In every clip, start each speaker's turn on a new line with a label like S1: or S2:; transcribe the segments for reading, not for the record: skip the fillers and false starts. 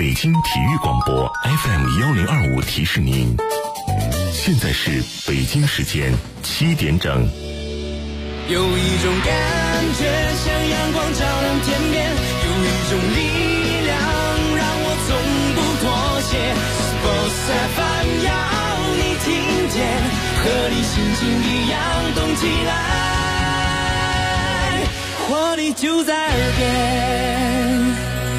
S1: 北京体育广播 FM1025提示您，现在是北京时间7点整。
S2: 有一种感觉像阳光照亮天边，有一种力量让我从不妥协。Sports FM 要你听见，和你心情一样动起来，活力就在耳边。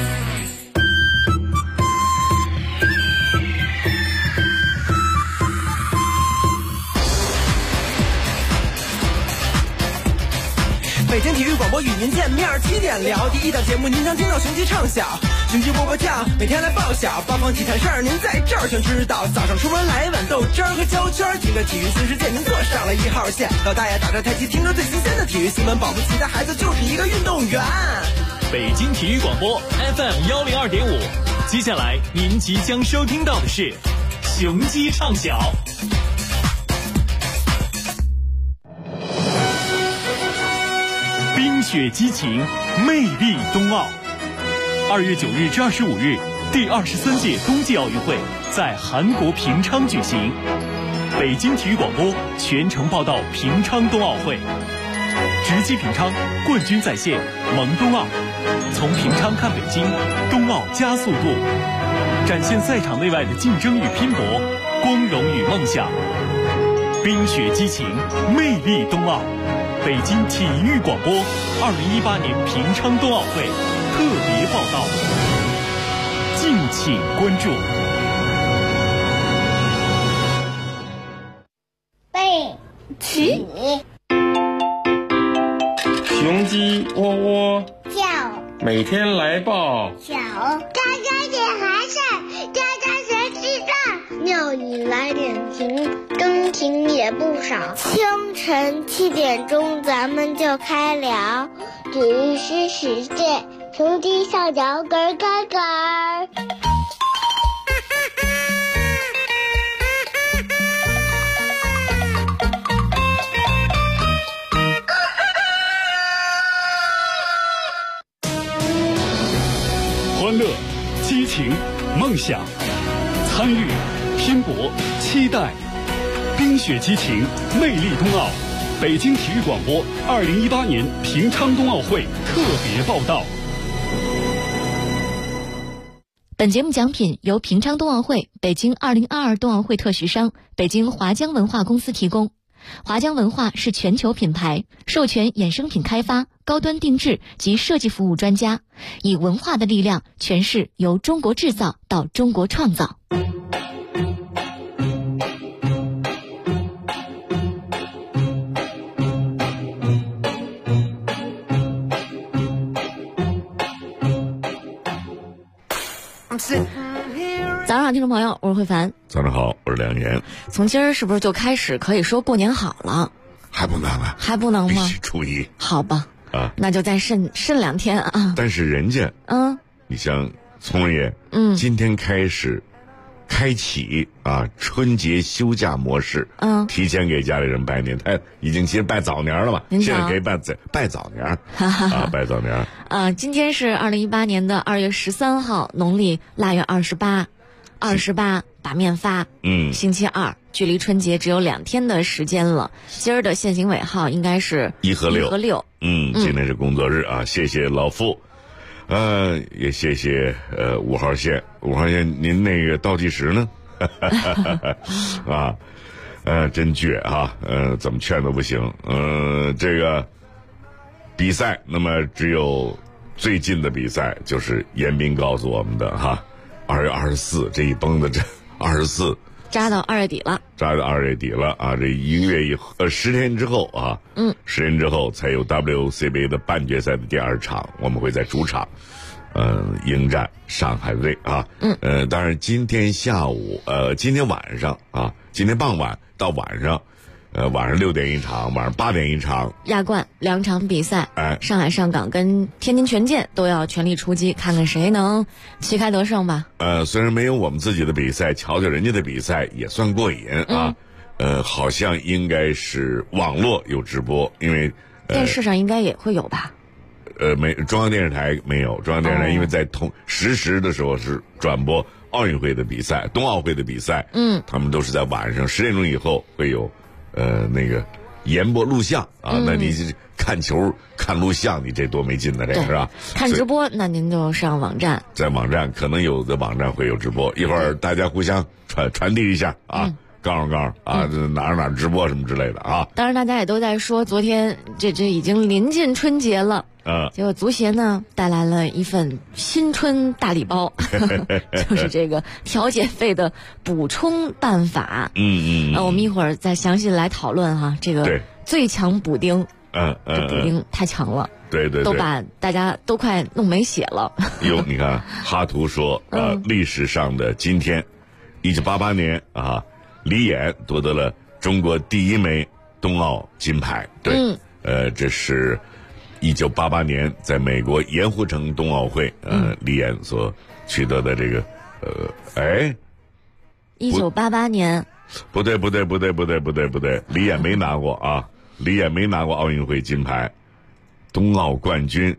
S3: 北京体育广播与您见面，7点聊第一档节目，您将听到雄鸡唱响，雄鸡波波跳，每天来报晓，八方体坛事儿您在这儿全知道。早上出门来碗豆汁儿和胶圈，听个体育新世界，您坐上了1号线。老大爷打着太极，听着最新鲜的体育新闻，保不齐的孩子就是一个运动员。
S4: 北京体育广播 FM102.5，接下来您即将收听到的是雄鸡唱晓。冰雪激情，魅力冬奥。2月9日至25日，第23届冬季奥运会在韩国平昌举行。北京体育广播全程报道平昌冬奥会，直击平昌，冠军在线，萌冬奥。从平昌看北京，冬奥加速度，展现赛场内外的竞争与拼搏，光荣与梦想。冰雪激情，魅力冬奥。北京体育广播2018年平昌冬奥会特别报道，敬请关注。
S5: 背起，
S6: 雄鸡窝窝
S5: 叫，
S6: 每天来报
S5: 小，家家点寒晒，家家学吃饭，庙里来点情，钟情也不少。清晨7点钟，咱们就开聊体育新世界，雄鸡小脚咯咯咯。
S7: 欢乐、激情、梦想，参与、拼搏、期待，冰雪激情，魅力冬奥。北京体育广播2018年平昌冬奥会特别报道。
S8: 本节目奖品由平昌冬奥会、北京2022冬奥会特许商北京华江文化公司提供。华江文化是全球品牌，授权衍生品开发、高端定制及设计服务专家，以文化的力量诠释由中国制造到中国创造。早上好，听众朋友，我是慧凡。
S1: 早上好，我是梁岩。
S8: 从今儿是不是就开始可以说过年好了？
S1: 还不能啊？
S8: 还不能吗？
S1: 必须初一。
S8: 好吧，
S1: 啊，
S8: 那就再慎2天啊。
S1: 但是人家，你像聪爷，今天开始开启春节休假模式，提前给家里人拜年，他已经其实拜早年了嘛，现在可以拜早年拜早年。
S8: 今天是2018年的2月13号，农历腊月28把面发，星期二，距离春节只有2天的时间了。今儿的限行尾号应该是1和6。
S1: 今天是工作日啊，谢谢老傅。也谢谢5号线，5号线您那个倒计时呢？真倔啊！怎么劝都不行。这个比赛，那么只有最近的比赛就是严彬告诉我们的2月24这一绷子，这24
S8: 扎到2月底了，
S1: 扎到2月底了啊！这1个月以后，10天之后10天之后才有 WCBA 的半决赛的第2场，我们会在主场，迎战上海队啊。当然今天下午，今天晚上今天傍晚到晚上，晚上6点一场，晚上8点一场，
S8: 亚冠2场比赛，上海上港跟天津权健都要全力出击，看看谁能旗开得胜吧。
S1: 虽然没有我们自己的比赛，瞧瞧人家的比赛也算过瘾啊。好像应该是网络有直播，因为
S8: 电视上应该也会有吧。
S1: 中央电视台没有，中央电视台因为在实时的时候是转播奥运会的比赛、冬奥会的比赛，他们都是在晚上10点钟以后会有那个延播录像啊，那你看球看录像，你这多没劲呢，这是吧？
S8: 看直播，那您就上网站，
S1: 在网站可能有的网站会有直播，一会儿大家互相传递一下啊。告诉啊，哪直播什么之类的啊！
S8: 当然，大家也都在说，昨天这已经临近春节了，结果足协呢带来了一份新春大礼包，就是这个调解费的补充办法。我们一会儿再详细来讨论哈，这个最强补丁，这补丁太强了，
S1: 对，
S8: 都把大家都快弄没血了。
S1: 哟，你看哈图说，历史上的今天，1988年啊。李岩夺得了中国第一枚冬奥金牌，对，这是1988年在美国盐湖城冬奥会，李岩所取得的这个
S8: ，1988年，
S1: 不对，李岩没拿过啊，李岩没拿过奥运会金牌，冬奥冠军，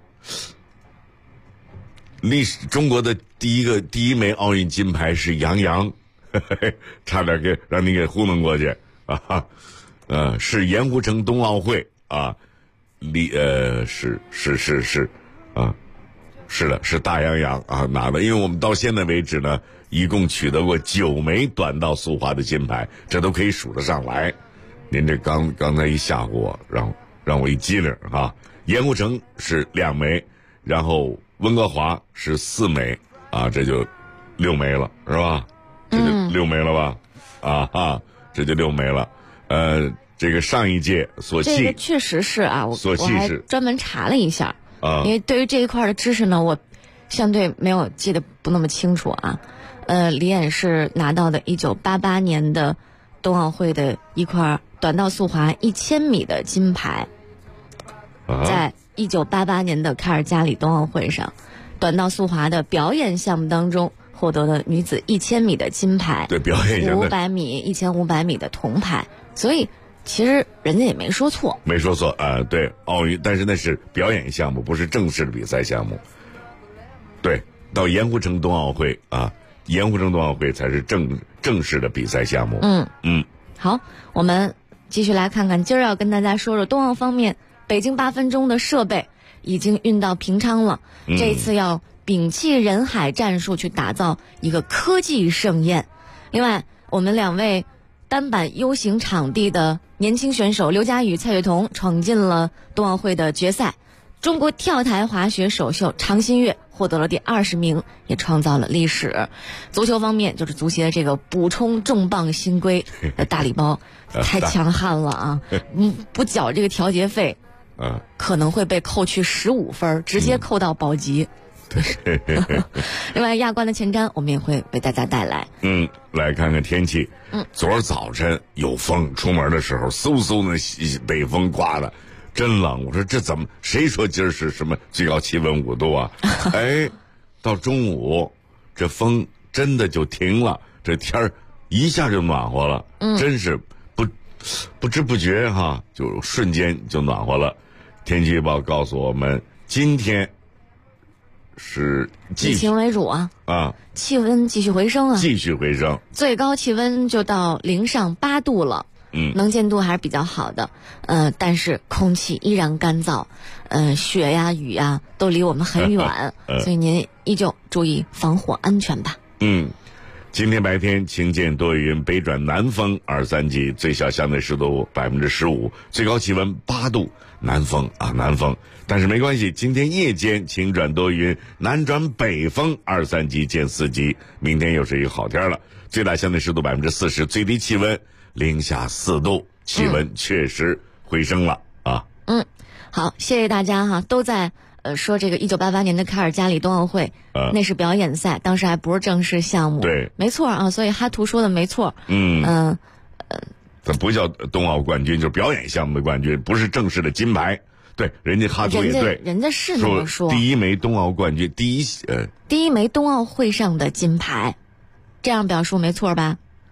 S1: 中国的第一枚奥运金牌是杨洋。差点让你给糊弄过去啊！是盐湖城冬奥会啊，是啊，是的，是大杨啊拿的，因为我们到现在为止呢，一共取得过9枚短道速滑的金牌，这都可以数得上来。您这刚才一吓唬我，让我一激灵啊！盐湖城是2枚，然后温哥华是4枚啊，这就6枚了，是吧？这就6枚了吧？这就6枚了。这个上一届索契，
S8: 这个确实是啊，我还专门查了一下
S1: 啊，
S8: 因为对于这一块的知识呢，我相对没有记得不那么清楚啊。李岩是拿到的1988年的冬奥会的一块短道速滑1000米的金牌，在1988年的卡尔加里冬奥会上，短道速滑的表演项目当中。获得了女子1000米的金牌，
S1: 对，表演项目
S8: 500米、1500米的铜牌，所以其实人家也没说错，
S1: 对，奥运，但是那是表演项目，不是正式的比赛项目。对，到盐湖城冬奥会啊，盐湖城冬奥会才是正式的比赛项目。
S8: 好，我们继续来看看，今儿要跟大家说说冬奥方面，北京8分钟的设备已经运到平昌了，这一次要摒弃人海战术去打造一个科技盛宴。另外，我们2位单板 U 型场地的年轻选手刘佳宇、蔡雪桐闯进了冬奥会的决赛。中国跳台滑雪首秀常新月获得了第20名，也创造了历史。足球方面，就是足协这个补充重磅新规的大礼包太强悍了啊！不缴这个调节费，可能会被扣去15分，直接扣到保级。另外，亚冠的前瞻我们也会为大家带来。
S1: 来看看天气。昨儿早晨有风，出门的时候嗖嗖那北风刮的，真冷。我说这怎么？谁说今儿是什么最高气温5度啊？到中午这风真的就停了，这天儿一下就暖和了。真是不知不觉哈，就瞬间就暖和了。天气预报告诉我们，今天是
S8: 以晴为主啊，气温继续回升，最高气温就到0上8度了，能见度还是比较好的，但是空气依然干燥，雪呀雨呀都离我们很远，所以您依旧注意防火安全吧。
S1: 今天白天晴间多云，北转南风2、3级，最小相对湿度15%，最高气温8度，南风。但是没关系，今天夜间晴转多云，南转北风2、3级见4级，明天又是一个好天了。最大相对湿度40%，最低气温0下4度，气温确实回升了啊。
S8: 好，谢谢大家哈，都在说这个1988年的卡尔加里冬奥会，那是表演赛，当时还不是正式项目。
S1: 对，
S8: 没错啊，所以哈图说的没错。
S1: 这不叫冬奥冠军，就是表演项目的冠军，不是正式的金牌。对，人家哈图也对，
S8: 人家是那么说。
S1: 第一枚冬奥冠军，第一枚
S8: 冬奥会上的金牌，这样表述没错吧？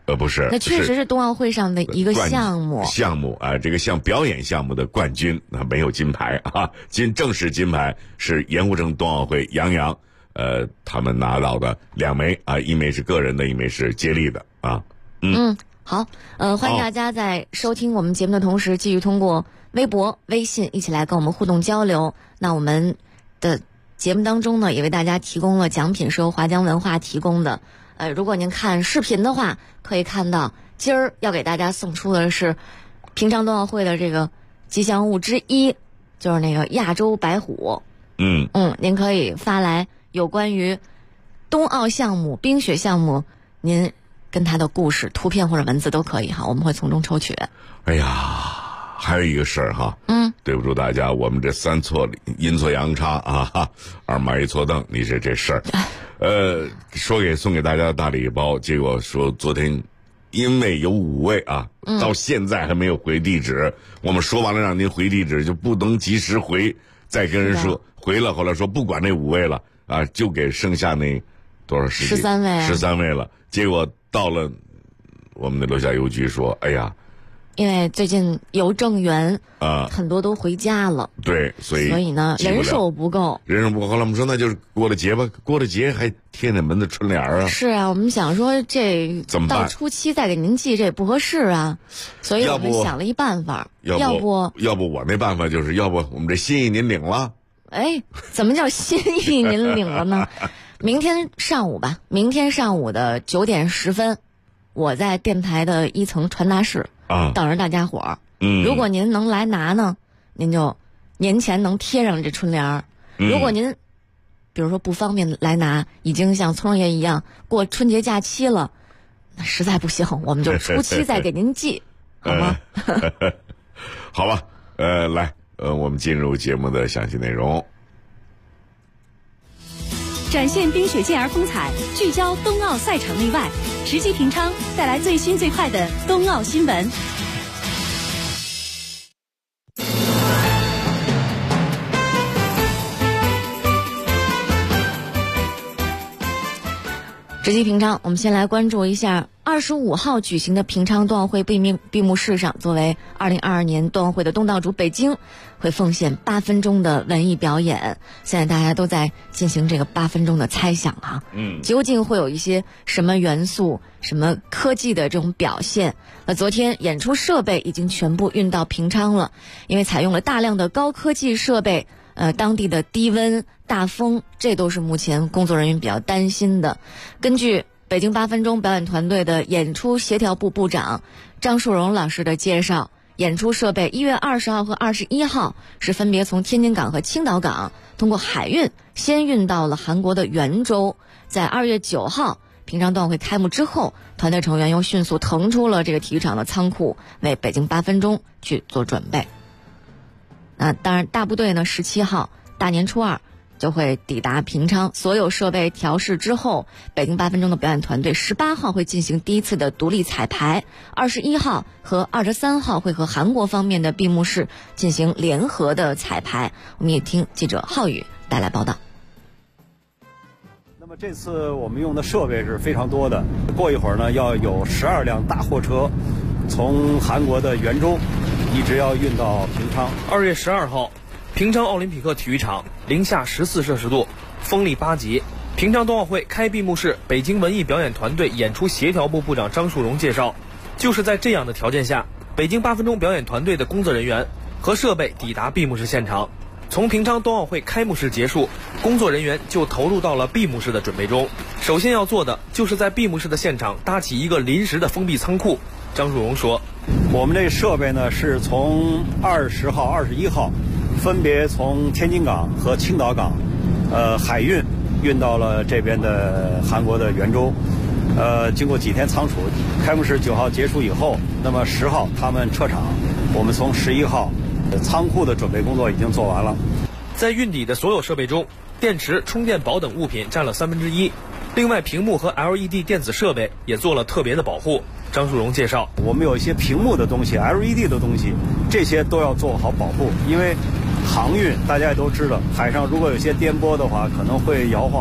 S1: 不是，
S8: 那确实是冬奥会上的一个项目
S1: 啊，这个表演项目的冠军，那没有金牌啊，正式金牌是盐湖城冬奥会杨洋，他们拿到的2枚啊，一枚是个人的，一枚是接力的啊。
S8: 好，欢迎大家在收听我们节目的同时，继续通过微博、微信一起来跟我们互动交流。那我们的节目当中呢，也为大家提供了奖品，是由华江文化提供的。如果您看视频的话，可以看到今儿要给大家送出的是平昌冬奥会的这个吉祥物之一，就是那个亚洲白虎。您可以发来有关于冬奥项目、冰雪项目，您跟他的故事、图片或者文字都可以哈，我们会从中抽取。
S1: 哎呀，还有一个事儿哈，对不住大家，我们这3错阴错阳差啊，二马一错蹬，你这事儿，送给大家的大礼包，结果说昨天因为有5位啊，到现在还没有回地址，我们说完了让您回地址就不能及时回，再跟人说回了，后来说不管那5位了啊，就给剩下那多少时间13位了，结果到了我们的楼下邮局说，哎呀，
S8: 因为最近邮政员很多都回家了，
S1: 对，所以
S8: 呢人手不够。后
S1: 来我们说那就是过了节吧，过了节还贴那门的春联啊。
S8: 是啊，我们想说这
S1: 怎么办？
S8: 到初7再给您寄，这不合适啊，所以我们想了一办法，要不
S1: 我那办法就是要不我们这心意您领了。
S8: 哎，怎么叫心意您领了呢？明天上午的9点10分，我在电台的1层传达室等着大家伙儿。如果您能来拿呢，您就年前能贴上这春联儿。如果您比如说不方便来拿，已经像聪爷一样过春节假期了，那实在不行，我们就初7再给您寄，好吗？
S1: 好吧，来，我们进入节目的详细内容。
S9: 展现冰雪健儿风采，聚焦冬奥赛场内外，直击平昌，带来最新最快的冬奥新闻。
S8: 直击平昌，我们先来关注一下25号举行的平昌冬奥会闭幕式上，作为2022年冬奥会的东道主，北京会奉献8分钟的文艺表演。现在大家都在进行这个8分钟的猜想哈，究竟会有一些什么元素、什么科技的这种表现？那昨天演出设备已经全部运到平昌了，因为采用了大量的高科技设备。当地的低温、大风，这都是目前工作人员比较担心的。根据北京8分钟表演团队的演出协调部部长张树荣老师的介绍，演出设备1月20号和21号是分别从天津港和青岛港通过海运先运到了韩国的元州，在2月9号平昌冬奥会开幕之后，团队成员又迅速腾出了这个体育场的仓库，为北京8分钟去做准备。当然大部队呢17号大年初2就会抵达平昌，所有设备调试之后，北京8分钟的表演团队18号会进行第一次的独立彩排，21号和23号会和韩国方面的闭幕式进行联合的彩排。我们也听记者浩宇带来报道。
S10: 那么这次我们用的设备是非常多的，过一会儿呢要有12辆大货车从韩国的元州一直要运到平昌。
S11: 2月12号，平昌奥林匹克体育场零下14摄氏度，风力8级。平昌冬奥会开闭幕式，北京文艺表演团队演出协调部部长张树荣介绍，就是在这样的条件下，北京8分钟表演团队的工作人员和设备抵达闭幕式现场。从平昌冬奥会开幕式结束，工作人员就投入到了闭幕式的准备中。首先要做的就是在闭幕式的现场搭起一个临时的封闭仓库。张树荣说，
S10: 我们这设备呢是从20号、21号分别从天津港和青岛港海运到了这边的韩国的元州。经过几天仓储，开幕式9号结束以后，那么10号他们撤场，我们从11号仓库的准备工作已经做完了。
S11: 在运抵的所有设备中，电池、充电宝等物品占了1/3，另外屏幕和 LED 电子设备也做了特别的保护。张树荣介绍，
S10: 我们有一些屏幕的东西、LED 的东西，这些都要做好保护，因为航运大家也都知道，海上如果有些颠簸的话，可能会摇晃。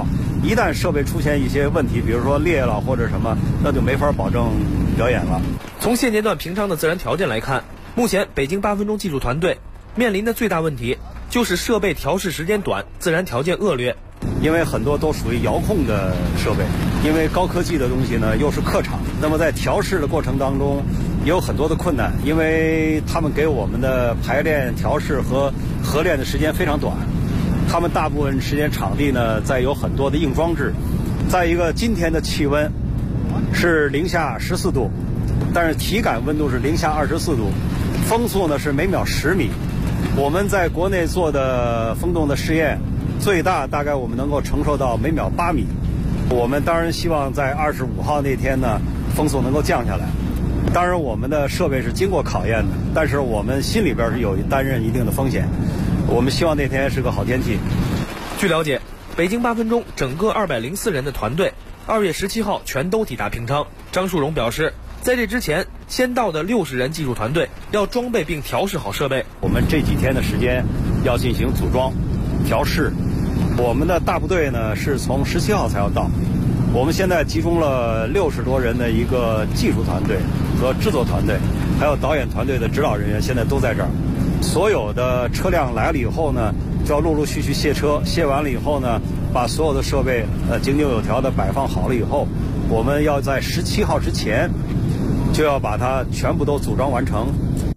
S10: 一旦设备出现一些问题，比如说裂了或者什么，那就没法保证表演了。
S11: 从现阶段平昌的自然条件来看，目前北京8分钟技术团队面临的最大问题就是设备调试时间短，自然条件恶劣。
S10: 因为很多都属于遥控的设备，因为高科技的东西呢又是客场，那么在调试的过程当中也有很多的困难，因为他们给我们的排练、调试和合练的时间非常短，他们大部分时间场地呢在有很多的硬装置。再一个，今天的气温是零下14度，但是体感温度是零下24度，风速呢是每秒10米。我们在国内做的风洞的试验，最大大概我们能够承受到每秒8米。我们当然希望在25号那天呢，风速能够降下来。当然，我们的设备是经过考验的，但是我们心里边是有担任一定的风险。我们希望那天是个好天气。
S11: 据了解，北京8分钟整个204人的团队2月17号全都抵达平昌。张树荣表示，在这之前，先到的60人技术团队要装备并调试好设备。
S10: 我们这几天的时间要进行组装、调试。我们的大部队呢是从17号才要到。我们现在集中了60多人的一个技术团队和制作团队，还有导演团队的指导人员，现在都在这儿。所有的车辆来了以后呢，就要陆陆续续卸车，卸完了以后呢，把所有的设备井井有条的摆放好了以后，我们要在17号之前就要把它全部都组装完成。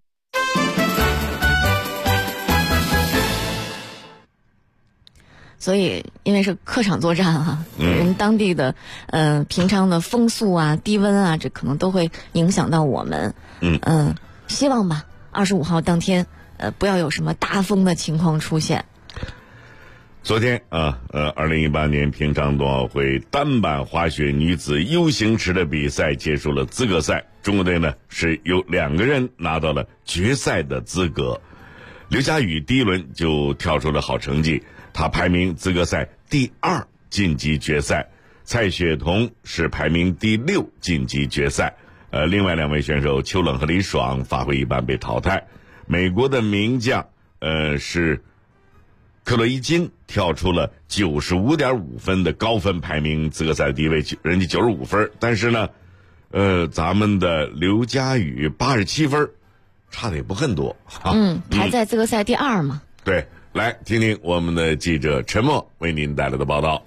S8: 所以因为是客场作战啊，人当地的平常的风速啊、低温啊，这可能都会影响到我们。希望吧，25号当天不要有什么大风的情况出现。
S1: 昨天2018年平昌冬奥会单板滑雪女子 U 型池的比赛结束了资格赛，中国队呢是有2个人拿到了决赛的资格。刘佳宇第一轮就跳出了好成绩，他排名资格赛第2晋级决赛，蔡雪桐是排名第6晋级决赛。另外2位选手邱冷和李爽发挥一般被淘汰。美国的名将是克洛伊金跳出了 95.5 分的高分，排名资格赛第1位，人家95分，但是呢咱们的刘佳宇87分，差的也不很多
S8: 排在资格赛第2嘛。
S1: 对，来听听我们的记者陈默为您带来的报道。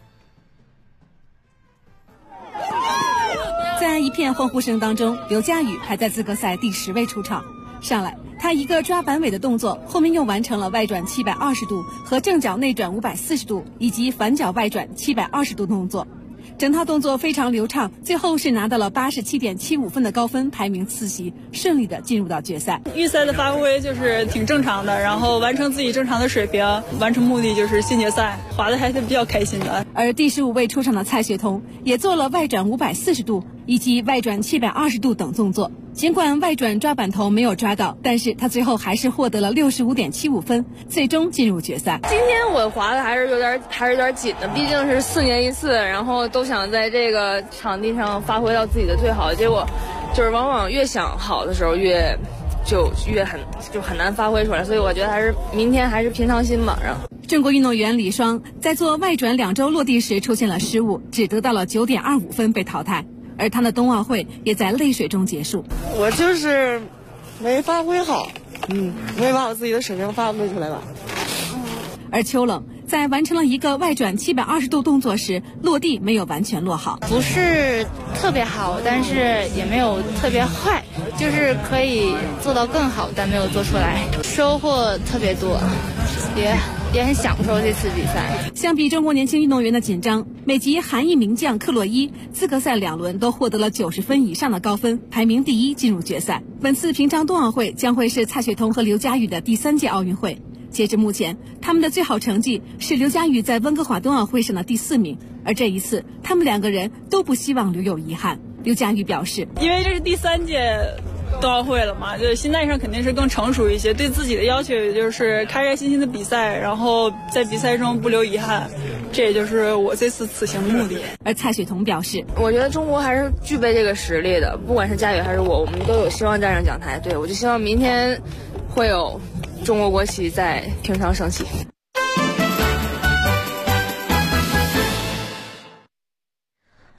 S9: 在一片欢呼声当中，刘佳宇排在资格赛第10位出场。上来，他一个抓板尾的动作，后面又完成了外转720度和正脚内转540度以及反脚外转720度动作。整套动作非常流畅，最后是拿到了87.75分的高分，排名次席，顺利的进入到决赛。
S12: 预赛的发挥就是挺正常的，然后完成自己正常的水平，完成目的就是进决赛，滑的还是比较开心的。
S9: 而第15位出场的蔡雪桐也做了外转540度以及外转720度等动作。尽管外转抓板头没有抓到，但是他最后还是获得了65.75分，最终进入决赛。
S13: 今天我滑的还是有点紧的，毕竟是4年一次，然后都想在这个场地上发挥到自己的最好，结果就是往往越想好的时候越很难发挥出来，所以我觉得还是明天还是平常心吧。
S9: 中国运动员李双在做外转2周落地时出现了失误，只得到了9.25分被淘汰。而他的冬奥会也在泪水中结束。
S14: 我就是没发挥好，没把我自己的水平发挥出来吧。
S9: 而邱冷在完成了一个外转720度动作时，落地没有完全落好，
S15: 不是特别好，但是也没有特别坏，就是可以做到更好，但没有做出来，收获特别多，也很享受这次比赛。
S9: 相比中国年轻运动员的紧张，美籍韩裔名将克洛伊资格赛2轮都获得了90分以上的高分，排名第1进入决赛。本次平昌冬奥会将会是蔡雪桐和刘佳宇的第3届奥运会。截至目前，他们的最好成绩是刘佳宇在温哥华冬奥会上的第4名，而这一次他们2个人都不希望留有遗憾。刘佳宇表示，
S12: 因为这是第3届冬奥会了嘛，就是心态上肯定是更成熟一些，对自己的要求也就是开开心心的比赛，然后在比赛中不留遗憾，这也就是我这次此行的目的。
S9: 而蔡雪桐表示，
S13: 我觉得中国还是具备这个实力的，不管是佳宇还是我们都有希望站上讲台。对，我就希望明天会有中国国旗在平昌升起。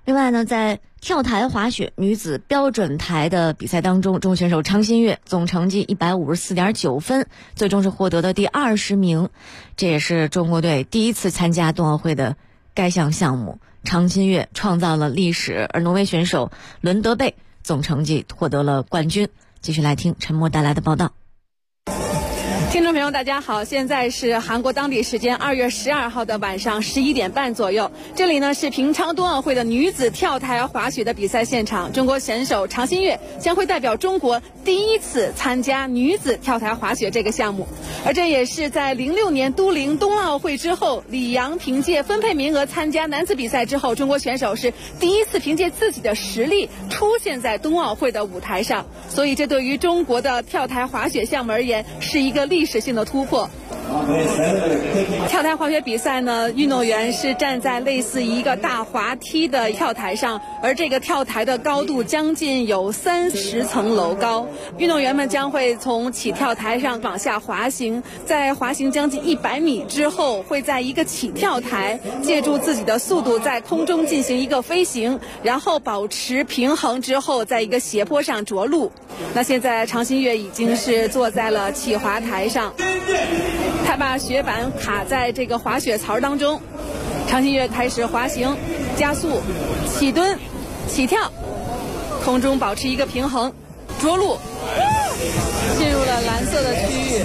S8: 另外呢，在跳台滑雪女子标准台的比赛当中，中国选手常新月总成绩154.9分，最终是获得的第20名。这也是中国队第一次参加冬奥会的该项项目。常新月创造了历史，而挪威选手伦德贝总成绩获得了冠军。继续来听陈默带来的报道。
S9: 听众朋友大家好，现在是韩国当地时间2月12号的晚上11点半左右，这里呢是平昌冬奥会的女子跳台滑雪的比赛现场，中国选手常新月将会代表中国第一次参加女子跳台滑雪这个项目，而这也是在06年都灵冬奥会之后，李阳凭借分配名额参加男子比赛之后，中国选手是第一次凭借自己的实力出现在冬奥会的舞台上，所以这对于中国的跳台滑雪项目而言是一个历史性的突破。跳台滑雪比赛呢，运动员是站在类似一个大滑梯的跳台上，而这个跳台的高度将近有30层楼高。运动员们将会从起跳台上往下滑行，在滑行将近100米之后，会在一个起跳台借助自己的速度在空中进行一个飞行，然后保持平衡之后，在一个斜坡上着陆。那现在常新月已经是坐在了起滑台上，他把雪板卡在这个滑雪槽当中，常新月开始滑行、加速、起蹲、起跳，空中保持一个平衡，着陆，进入了蓝色的区域。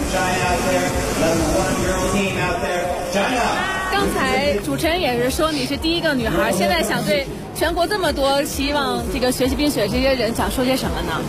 S9: 刚才主持人也是说你是第一个女孩，现在想对全国这么多希望这个学习冰雪这些人想说些什么呢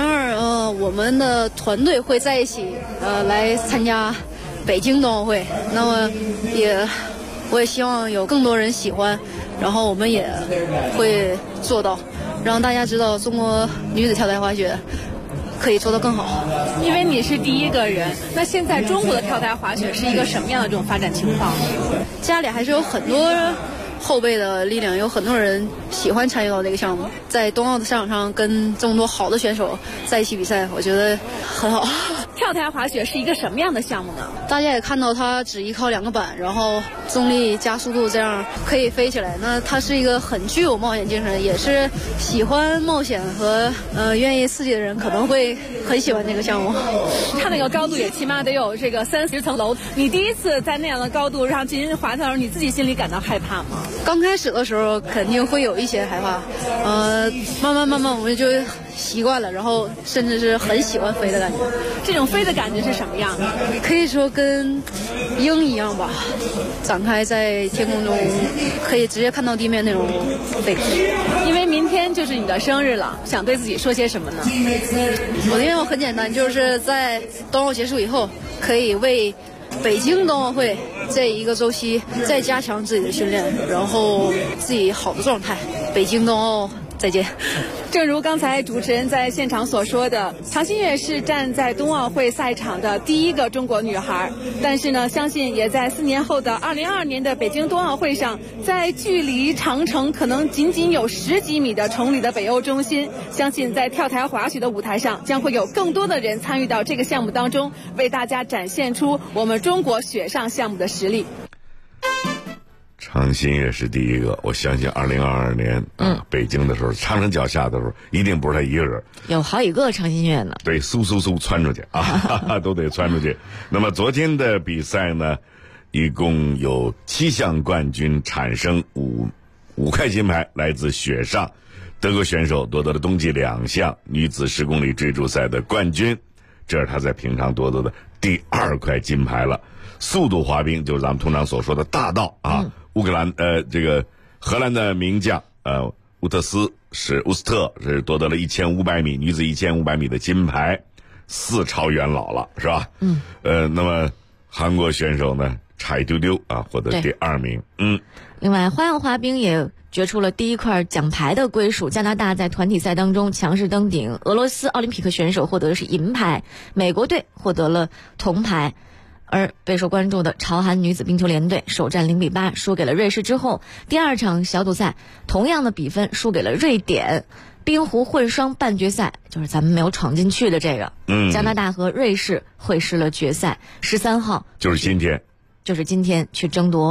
S16: ？2022我们的团队会在一起来参加北京冬奥会，那么我也希望有更多人喜欢，然后我们也会做到让大家知道中国女子跳台滑雪可以做得更好。
S9: 因为你是第一个人，那现在中国的跳台滑雪是一个什么样的这种发展情况？
S16: 家里还是有很多后备的力量，有很多人喜欢参与到这个项目，在冬奥的赛场上跟这么多好的选手在一起比赛，我觉得很好。
S9: 跳台滑雪是一个什么样的项目呢？
S16: 大家也看到它只依靠2个板，然后重力加速度，这样可以飞起来。那它是一个很具有冒险精神，也是喜欢冒险和愿意刺激的人可能会很喜欢这个项目。
S9: 它那个高度也起码得有这个30层楼，你第一次在那样的高度上进行滑跳的时候，你自己心里感到害怕吗？
S16: 刚开始的时候肯定会有一些害怕，慢慢我们就习惯了，然后甚至是很喜欢飞的感觉。
S9: 这种飞的感觉是什么样的？
S16: 可以说跟鹰一样吧，展开在天空中，可以直接看到地面那种飞。
S9: 因为明天就是你的生日了，想对自己说些什么呢？
S16: 我的愿望很简单，就是在冬奥结束以后，可以为北京冬奥会这一个周期再加强自己的训练，然后自己好的状态。北京冬奥再见。
S9: 正如刚才主持人在现场所说的，常新月是站在冬奥会赛场的第一个中国女孩，但是呢，相信也在4年后的2022年的北京冬奥会上，在距离长城可能仅仅有10几米的崇礼的北欧中心，相信在跳台滑雪的舞台上，将会有更多的人参与到这个项目当中，为大家展现出我们中国雪上项目的实力。
S1: 常新月是第一个，我相信2022年北京的时候，长城脚下的时候，一定不是他一个人，
S8: 有好几个常新月呢。
S1: 对，嗖窜出去啊，都得窜出去。那么昨天的比赛呢，一共有7项冠军产生五块金牌来自雪上，德国选手夺得了冬季2项女子10公里追逐赛的冠军，这是他在平昌夺得的第2块金牌了。速度滑冰就是咱们通常所说的大道啊，这个荷兰的名将乌斯特是夺得了1500米女子1500米的金牌，4朝元老了，是吧？那么韩国选手呢差一丢丢啊，获得第2名。
S8: 另外花样滑冰也决出了第1块奖牌的归属，加拿大在团体赛当中强势登顶，俄罗斯奥林匹克选手获得的是银牌，美国队获得了铜牌。而备受关注的朝韩女子冰球联队首战0比8输给了瑞士之后，第2场小组赛同样的比分输给了瑞典。冰壶混双半决赛就是咱们没有闯进去的这个，加拿大和瑞士会师了决赛，13号
S1: 就是今天去争夺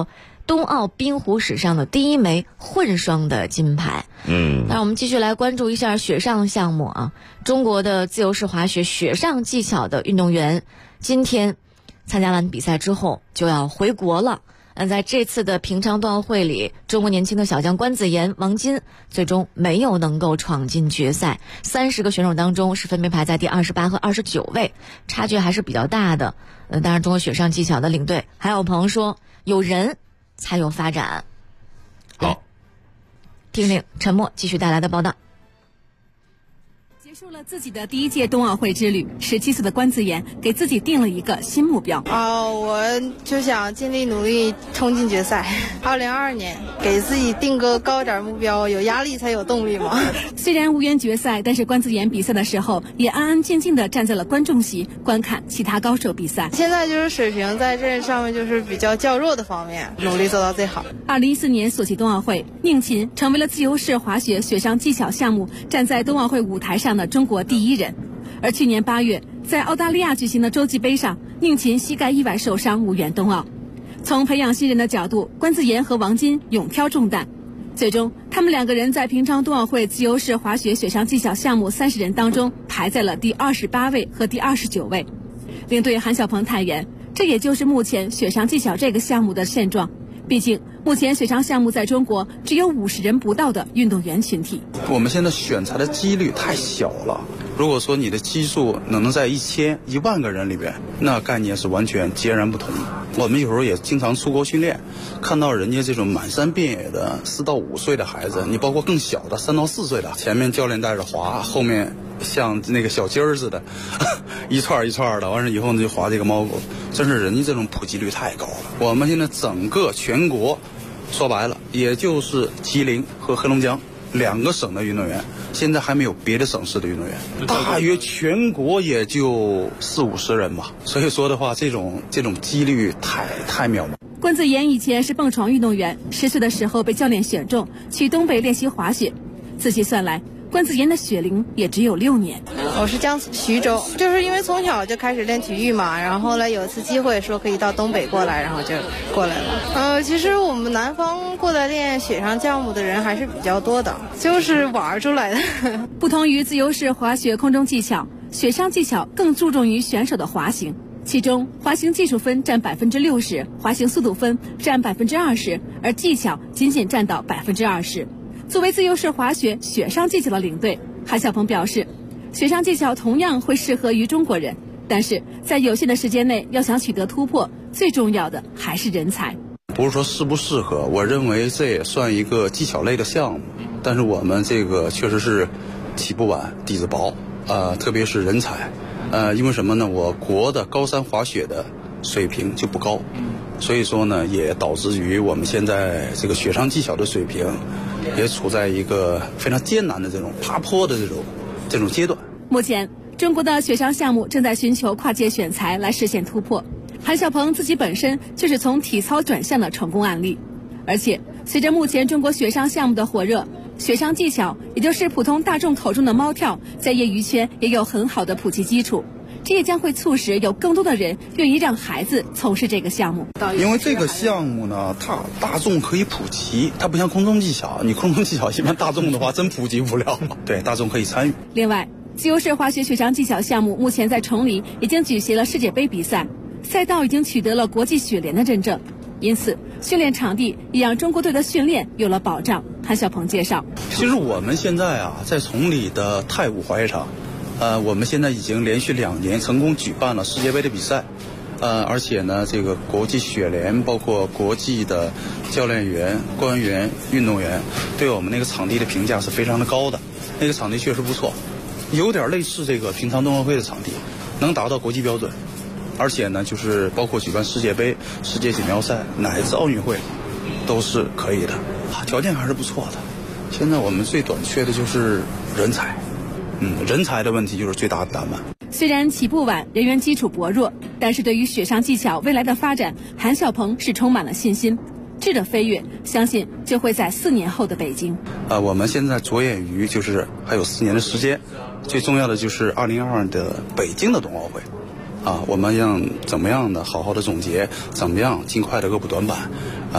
S8: 冬奥冰壶史上的第1枚混双的金牌。那我们继续来关注一下雪上项目啊。中国的自由式滑雪雪上技巧的运动员今天参加完比赛之后就要回国了。在这次的平昌冬奥会里，中国年轻的小将关子妍、王金最终没有能够闯进决赛。30个选手当中是分别排在第28和29位，差距还是比较大的。当然，中国雪上技巧的领队韩晓鹏说：“有人才有发展。”
S1: 好，
S8: 听听陈默继续带来的报道。
S9: 结束了自己的第1届冬奥会之旅，17岁的关子妍给自己定了一个新目标。
S16: 我就想尽力努力冲进决赛。2022年给自己定个高点目标，有压力才有动力嘛。
S9: 虽然无缘决赛，但是关子妍比赛的时候也安安静静地站在了观众席，观看其他高手比赛。
S16: 现在就是水平在这上面就是比较较弱的方面，努力做到最好。
S9: 2014年索契冬奥会，宁琴成为了自由式滑雪雪上技巧项目站在冬奥会舞台上的中国第1人。而去年8月，在澳大利亚举行的洲际杯上，宁琴膝盖意外受伤，无缘冬奥。从培养新人的角度，关子妍和王金勇挑重担。最终，他们2个人在平昌冬奥会自由式滑雪雪上技巧项目30人当中排在了第28位和第29位。领队韩晓鹏坦言，这也就是目前雪上技巧这个项目的现状。毕竟，目前雪上项目在中国只有50人不到的运动员群体。
S17: 我们现在选材的几率太小了。如果说你的基数能在1000、10000个人里边，那概念是完全截然不同的。我们有时候也经常出国训练，看到人家这种满山遍野的4到5岁的孩子，你包括更小的3到4岁的，前面教练带着滑，后面像那个小鸡儿似的，一串一串的，完事以后呢就滑这个猫狗，真是人家这种普及率太高了。我们现在整个全国，说白了也就是吉林和黑龙江2个省的运动员，现在还没有别的省市的运动员，大约全国也就40-50人吧。所以说的话，这种几率太渺茫。
S9: 关子妍以前是蹦床运动员，10岁的时候被教练选中去东北练习滑雪。仔细算来，关子妍的雪龄也只有6年。
S16: 我是江苏徐州，就是因为从小就开始练体育嘛，然后后来有一次机会说可以到东北过来，然后就过来了。其实我们南方过来练雪上项目的人还是比较多的，就是玩出来的。
S9: 不同于自由式滑雪空中技巧，雪上技巧更注重于选手的滑行，其中滑行技术分占60%，滑行速度分占20%，而技巧仅占到20%。作为自由式滑雪雪上技巧的领队，韩晓鹏表示，雪上技巧同样会适合于中国人，但是在有限的时间内要想取得突破，最重要的还是人才。
S17: 不是说适不适合，我认为这也算一个技巧类的项目，但是我们这个确实是起步晚，底子薄，特别是人才，因为什么呢？我国的高山滑雪的水平就不高，所以说呢，也导致于我们现在这个雪上技巧的水平也处在一个非常艰难的这种爬坡的这种阶段。
S9: 目前，中国的雪上项目正在寻求跨界选材来实现突破。韩晓鹏自己本身就是从体操转向的成功案例，而且随着目前中国雪上项目的火热，雪上技巧也就是普通大众口中的猫跳，在业余圈也有很好的普及基础。这也将会促使有更多的人愿意让孩子从事这个项目。
S17: 因为这个项目呢，它大众可以普及，它不像空中技巧，你空中技巧一般大众的话真普及不了。对，大众可以参与。
S9: 另外，自由式滑雪雪上技巧项目目前在崇礼已经举行了世界杯比赛，赛道已经取得了国际雪联的认证，因此训练场地也让中国队的训练有了保障。韩晓鹏介绍，
S17: 其实我们现在在崇礼的太武滑雪场，我们现在已经连续2年成功举办了世界杯的比赛，而且呢，这个国际雪联包括国际的教练员、官员、运动员对我们那个场地的评价是非常的高的。那个场地确实不错，有点类似这个平昌冬奥会的场地，能达到国际标准。而且呢，就是包括举办世界杯、世界锦标赛乃至奥运会，都是可以的，条件还是不错的。现在我们最短缺的就是人才。人才的问题就是最大的担忧。
S9: 虽然起步晚，人员基础薄弱，但是对于雪上技巧未来的发展，韩晓鹏是充满了信心。质的飞跃，相信就会在4年后的北京。
S17: 我们现在着眼于就是还有4年的时间，最重要的就是2022的北京的冬奥会。我们要怎么样的好好的总结，怎么样尽快的恶补短板，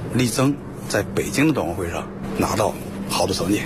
S17: 力争在北京的冬奥会上拿到好的成绩。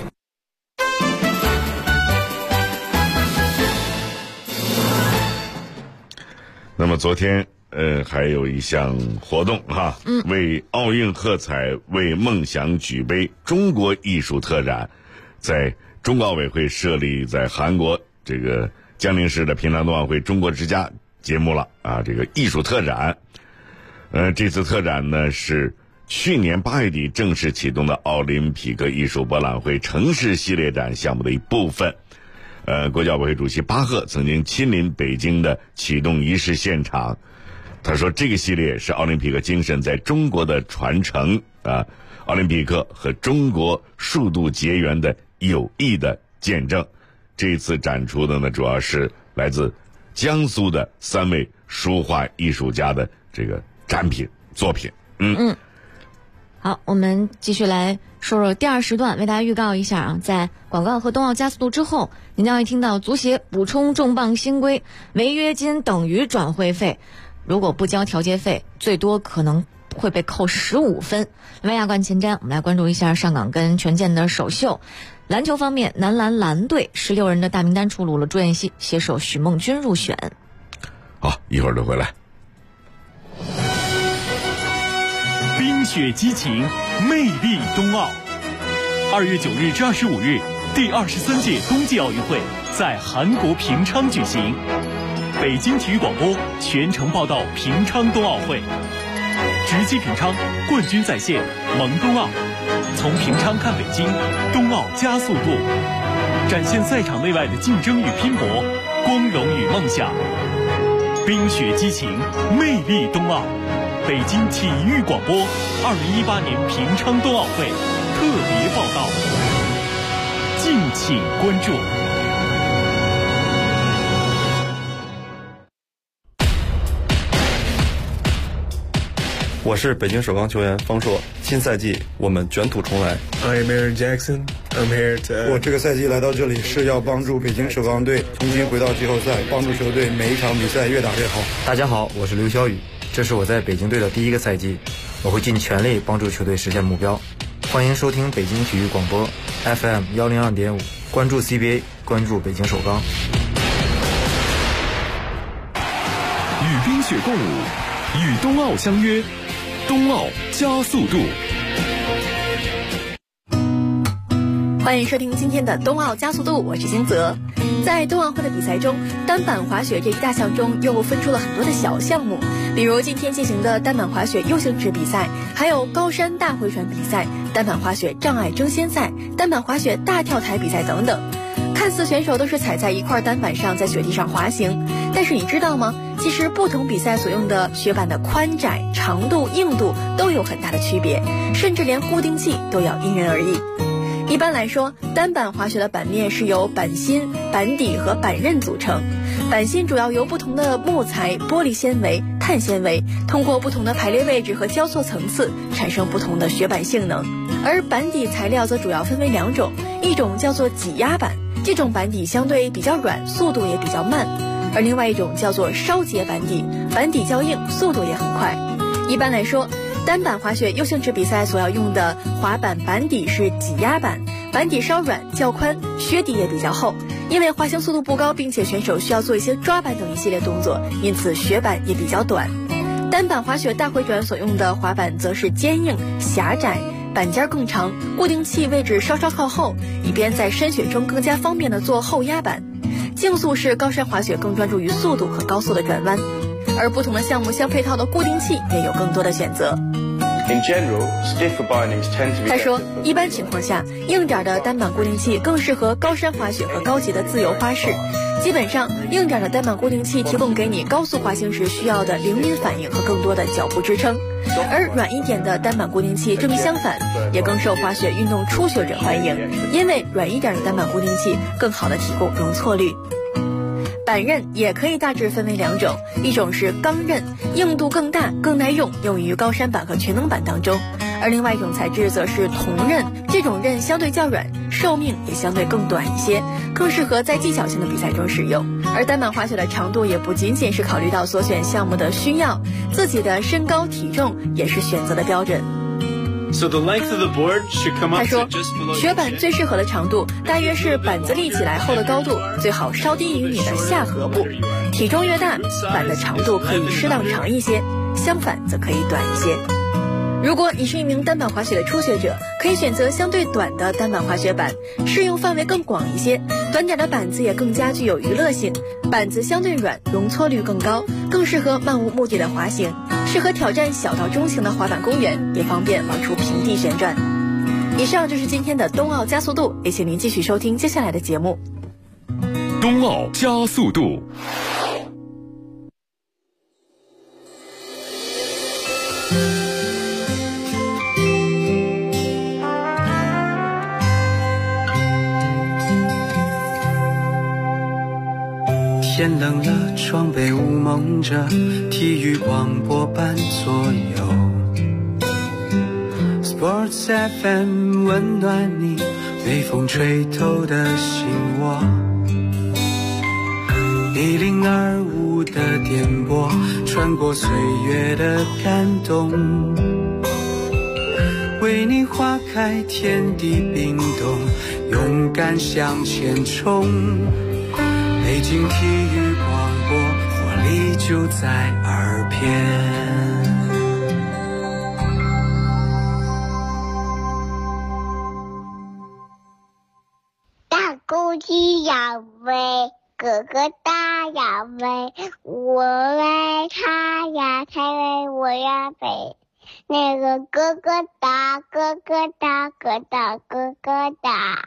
S1: 那么昨天还有一项活动哈，为奥运喝彩，为梦想举杯中国艺术特展，在中奥委会设立在韩国这个江陵市的平昌冬奥会中国之家揭幕了啊，这个艺术特展。这次特展呢是去年8月底正式启动的奥林匹克艺术博览会城市系列展项目的一部分。国际奥委会主席巴赫曾经亲临北京的启动仪式现场，他说这个系列是奥林匹克精神在中国的传承啊，奥林匹克和中国数度结缘的有益的见证。这次展出的呢主要是来自江苏的3位书画艺术家的这个展品作品。
S8: 好，我们继续来说说第2时段，为大家预告一下啊，在广告和冬奥加速度之后，您将会听到足协补充重磅新规，违约金等于转会费，如果不交调节费，最多可能会被扣15分。另外亚冠前瞻，我们来关注一下上港跟权健的首秀。篮球方面，男篮蓝队16人的大名单出炉了，朱彦西携手许梦君入选。
S1: 好，一会儿就回来。
S4: 冰雪激情，魅力冬奥。2月9日至25日，第23届冬季奥运会在韩国平昌举行。北京体育广播全程报道平昌冬奥会，直击平昌，冠军在线，萌冬奥。从平昌看北京，冬奥加速度，展现赛场内外的竞争与拼搏，光荣与梦想。冰雪激情，魅力冬奥。北京体育广播2018年平昌冬奥会特别报道，敬请关注。
S6: 我是北京首钢球员方硕，新赛季我们卷土重来。
S18: I'm Aaron Jackson. I'm here to.
S17: 我这个赛季来到这里是要帮助北京首钢队重新回到季后赛，帮助球队每一场比赛越打越好。
S19: 大家好，我是刘晓宇，这是我在北京队的第1个赛季，我会尽全力帮助球队实现目标。欢迎收听北京体育广播 FM 102.5，关注 CBA， 关注北京首钢。
S7: 与冰雪共舞，与冬奥相约，冬奥加速度。
S20: 欢迎收听今天的冬奥加速度，我是星泽。在冬奥会的比赛中，单板滑雪这一大项中又分出了很多的小项目，比如今天进行的单板滑雪 U 型池比赛，还有高山大回旋比赛、单板滑雪障碍争先赛、单板滑雪大跳台比赛等等。看似选手都是踩在一块单板上在雪地上滑行，但是你知道吗？其实不同比赛所用的雪板的宽窄、长度、硬度都有很大的区别，甚至连固定器都要因人而异。一般来说，单板滑雪的板面是由板芯、板底和板刃组成。板芯主要由不同的木材、玻璃纤维、碳纤维，通过不同的排列位置和交错层次，产生不同的雪板性能。而板底材料则主要分为2种，一种叫做挤压板，这种板底相对比较软，速度也比较慢；而另外一种叫做烧结板底，板底较硬，速度也很快。一般来说，单板滑雪 U 型池比赛所要用的滑板板底是挤压板，板底稍软较宽，靴底也比较厚。因为滑行速度不高，并且选手需要做一些抓板等一系列动作，因此雪板也比较短。单板滑雪大回转所用的滑板则是坚硬、狭窄，板尖更长，固定器位置稍稍靠后，以便在深雪中更加方便的做后压板。竞速式高山滑雪更专注于速度和高速的转弯，而不同的项目相配套的固定器也有更多的选择。他说，一般情况下，硬点的单板固定器更适合高山滑雪和高级的自由花式。基本上，硬点的单板固定器提供给你高速滑行时需要的灵敏反应和更多的脚步支撑，而软一点的单板固定器正相反，也更受滑雪运动初学者欢迎，因为软一点的单板固定器更好的提供容错率。板刃也可以大致分为2种，一种是钢刃，硬度更大更耐用，用于高山板和全能板当中；而另外一种材质则是铜刃，这种刃相对较软，寿命也相对更短一些，更适合在技巧性的比赛中使用。而单板滑雪的长度也不仅仅是考虑到所选项目的需要，自己的身高体重也是选择的标准。
S21: So the length of the board should come
S20: 他
S21: up
S20: 说
S21: to just below
S20: 雪板最适合的长度大约是板子立起来后的高度，最好稍低于你的下颌部。体重越大，板的长度可以适当长一些，相反则可以短一些。如果你是一名单板滑雪的初学者，可以选择相对短的单板滑雪板，适用范围更广一些，短点的板子也更加具有娱乐性，板子相对软，容错率更高，更适合漫无目的的滑行，适合挑战小到中型的滑板公园，也方便往出平地旋转。以上就是今天的冬奥加速度，也请您继续收听接下来的节目。
S7: 冬奥加速度。
S2: 天冷了，窗被雾蒙着，体育广播伴左右。Sports FM 温暖你，被风吹透的心窝。1025的电波，穿过岁月的感动，为你划开天地冰冻，勇敢向前冲。北京体育广播，活力就在耳边。
S5: 大公鸡要飞，哥哥大要飞，我为他呀，才为我呀飞。那个哥哥大，哥哥大，哥大哥哥大。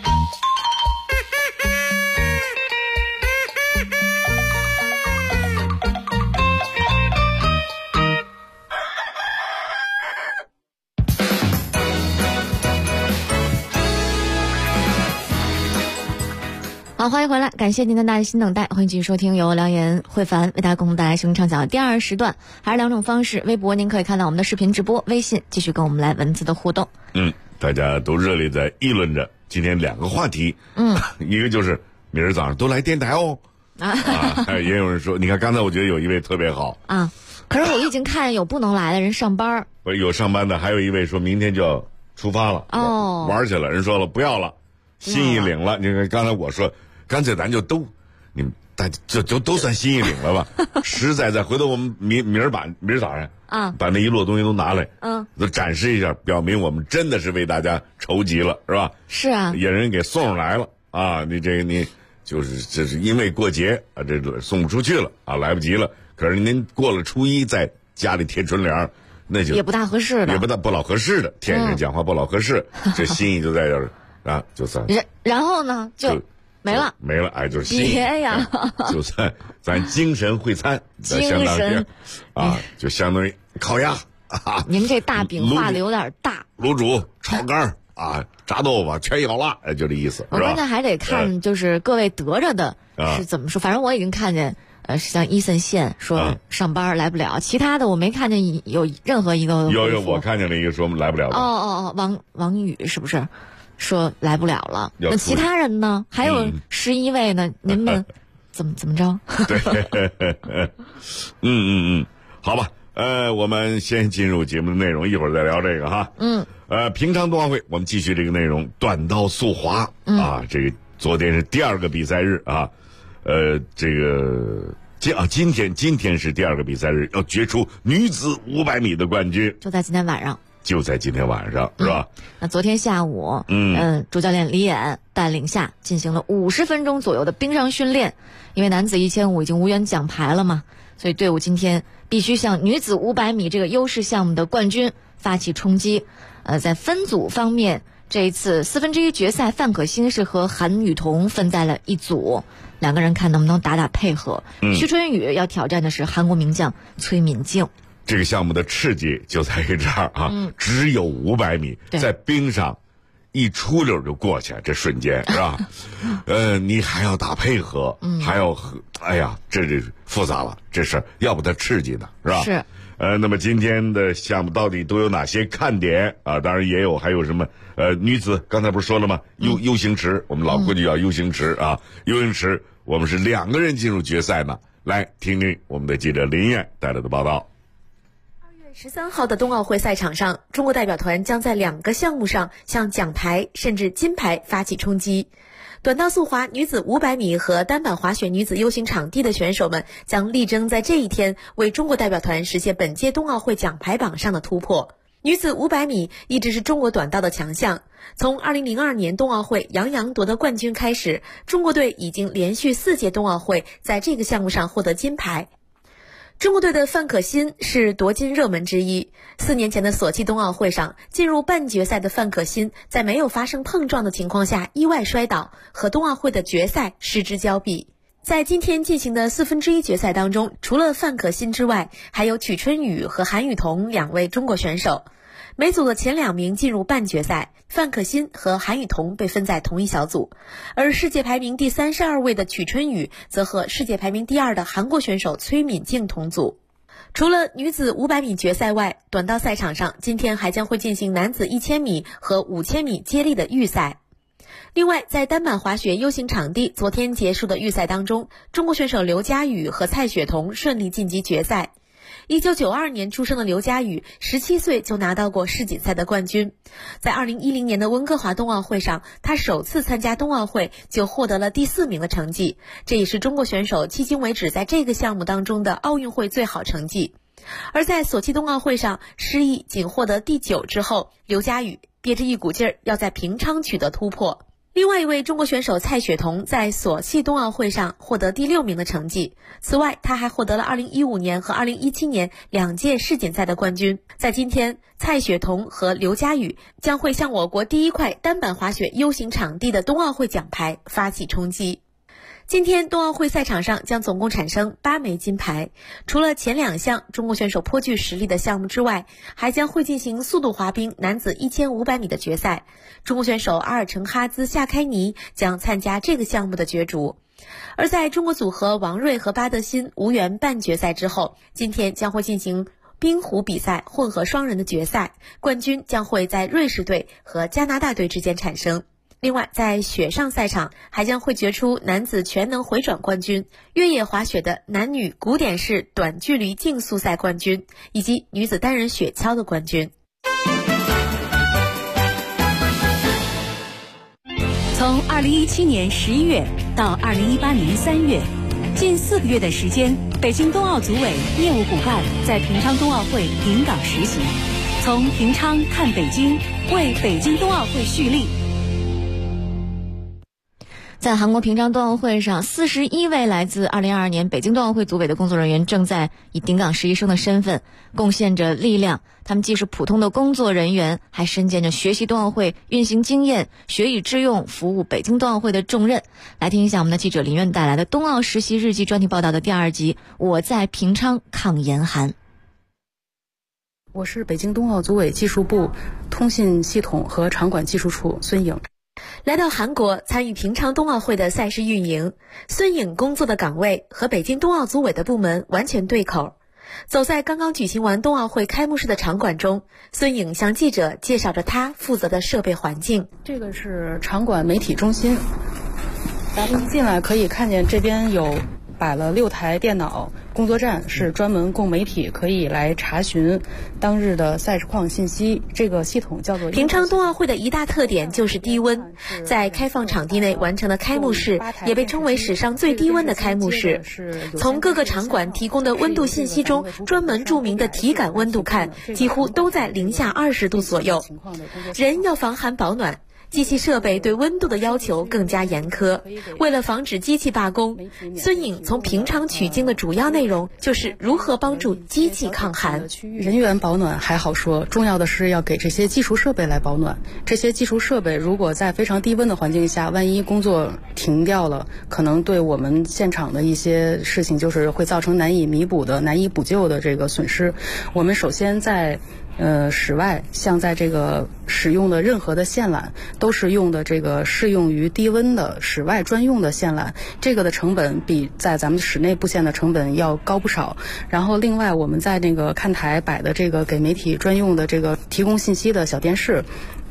S8: 好，欢迎回来，感谢您的耐心等待，欢迎继续收听由梁岩、慧凡为大家共同带来声音唱响第二时段，还是两种方式，微博您可以看到我们的视频直播，微信继续跟我们来文字的互动。
S1: 大家都热烈在议论着今天两个话题，一个就是明儿早上都来电台哦，也有人说，你看刚才我觉得有一位特别好
S8: 啊，可是我已经看有不能来的人上班，
S1: 有上班的，还有一位说明天就要出发了，玩去了，人说了不要了，心意领了。你看刚才我说，干脆咱就都，你们大家就都算心意领了吧。实在回头我们明儿早上把那一摞东西都拿来，都展示一下，表明我们真的是为大家筹集了，是吧？
S8: 是啊，
S1: 也人给送上来了啊！你这个你就是这是因为过节啊，这送不出去了啊，来不及了。可是您过了初一在家里贴春联，那就
S8: 也不大合适的，
S1: 也不老合适的，天人讲话不老合适，这心意就在这儿啊，就算
S8: 然后呢就没了，
S1: 哎，就是心意
S8: 别呀，
S1: 就算咱精神会餐，
S8: 精神
S1: 啊，就相当于烤鸭啊。
S8: 您这大饼画的有点大，
S1: 卤煮、炒肝啊、炸豆腐全有了，就这意思。
S8: 我刚才还得看，就是各位得着的是怎么说，反正我已经看见。像伊森县说上班来不了，其他的我没看见有任何一个
S1: 有我看见了一个说来不了的。
S8: 王宇是不是说来不了了？那其他人呢？还有11位呢？您们怎么着？
S1: 对，好吧，我们先进入节目的内容，一会儿再聊这个哈。平昌冬奥会我们继续这个内容，短道速滑啊，这个昨天是第二个比赛日啊。今天是第二个比赛日，要决出女子500米的冠军，
S8: 就在今天晚上，
S1: 是吧？
S8: 那昨天下午，主教练李岩带领下进行了50分钟左右的冰上训练，因为男子1500已经无缘奖牌了嘛，所以队伍今天必须向女子500米这个优势项目的冠军发起冲击。在分组方面，这一次1/4决赛，范可新是和韩雨桐分在了一组，两个人看能不能打配合。徐春雨要挑战的是韩国名将崔敏静。
S1: 这个项目的刺激就在于这儿啊，只有500米，在冰上一出溜就过去，这瞬间是吧？你还要打配合，还要哎呀，这复杂了，这事要不它刺激呢，是吧？
S8: 是。
S1: 那么今天的项目到底都有哪些看点啊？当然还有什么女子刚才不是说了吗？U型池，我们老规矩叫 U型池啊，U型池我们是2个人进入决赛呢。来听听我们的记者林燕带来的报道。
S20: 2月 13号的冬奥会赛场上，中国代表团将在2个项目上向奖牌甚至金牌发起冲击。短道速滑女子500米和单板滑雪女子 U 型场地的选手们将力争在这一天为中国代表团实现本届冬奥会奖牌榜上的突破。女子500米一直是中国短道的强项，从2002年冬奥会杨洋夺得冠军开始，中国队已经连续4届冬奥会在这个项目上获得金牌。中国队的范可新是夺金热门之一。4年前的索契冬奥会上，进入半决赛的范可新在没有发生碰撞的情况下意外摔倒，和冬奥会的决赛失之交臂。在今天进行的1/4决赛当中，除了范可新之外，还有曲春雨和韩雨桐2位中国选手。每组的前2名进入半决赛，范可新和韩雨桐被分在同一小组，而世界排名第32位的曲春雨则和世界排名第2的韩国选手崔敏静同组。除了女子500米决赛外，短道赛场上今天还将会进行男子1000米和5000米接力的预赛。另外，在单板滑雪 U 型场地昨天结束的预赛当中，中国选手刘佳宇和蔡雪桐顺利晋级决赛。1992年出生的刘佳宇17岁就拿到过世锦赛的冠军，在2010年的温哥华冬奥会上，他首次参加冬奥会就获得了第4名的成绩，这也是中国选手迄今为止在这个项目当中的奥运会最好成绩。而在索契冬奥会上失意仅获得第9之后，刘佳宇憋着一股劲儿要在平昌取得突破。另外一位中国选手蔡雪桐在索契冬奥会上获得第6名的成绩，此外他还获得了2015年和2017年2届世锦赛的冠军。在今天，蔡雪桐和刘佳宇将会向我国第1块单板滑雪 U 型场地的冬奥会奖牌发起冲击。今天冬奥会赛场上将总共产生8枚金牌，除了前2项中国选手颇具实力的项目之外，还将会进行速度滑冰男子1500米的决赛，中国选手阿尔程哈兹夏开尼将参加这个项目的角逐。而在中国组合王睿和巴德辛无缘半决赛之后，今天将会进行冰壶比赛混合双人的决赛，冠军将会在瑞士队和加拿大队之间产生。另外，在雪上赛场还将会决出男子全能回转冠军、越野滑雪的男女古典式短距离竞速赛冠军，以及女子单人雪橇的冠军。
S9: 从2017年11月到2018年3月，近4个月的时间，北京冬奥组委业务骨干在平昌冬奥会临港实习，从平昌看北京，为北京冬奥会蓄力。
S8: 在韩国平昌冬奥会上，41位来自2022年北京冬奥会组委的工作人员正在以顶岗实习生的身份贡献着力量。他们既是普通的工作人员，还身兼着学习冬奥会运行经验、学以致用、服务北京冬奥会的重任。来听一下我们的记者林苑带来的冬奥实习日记专题报道的第2集，我在平昌抗严寒。
S3: 我是北京冬奥组委技术部通信系统和场馆技术处孙颖。
S20: 来到韩国参与平昌冬奥会的赛事运营，孙颖工作的岗位和北京冬奥组委的部门完全对口。走在刚刚举行完冬奥会开幕式的场馆中，孙颖向记者介绍着他负责的设备环境。
S3: 这个是场馆媒体中心，咱们一进来可以看见这边有摆了6台电脑，工作站是专门供媒体可以来查询当日的赛事况信息。这个系统叫做
S20: 平昌冬奥会的一大特点就是低温，在开放场地内完成的开幕式也被称为史上最低温的开幕式。从各个场馆提供的温度信息中专门注明的体感温度看，几乎都在零下20度左右。人要防寒保暖，机器设备对温度的要求更加严苛。为了防止机器罢工，孙颖从平昌取经的主要内容就是如何帮助机器抗寒。
S3: 人员保暖还好说，重要的是要给这些技术设备来保暖。这些技术设备如果在非常低温的环境下，万一工作停掉了，可能对我们现场的一些事情就是会造成难以弥补的、难以补救的这个损失。我们首先在室外，像在这个使用的任何的线缆都是用的这个适用于低温的室外专用的线缆，这个的成本比在咱们室内布线的成本要高不少。然后另外我们在那个看台摆的这个给媒体专用的这个提供信息的小电视，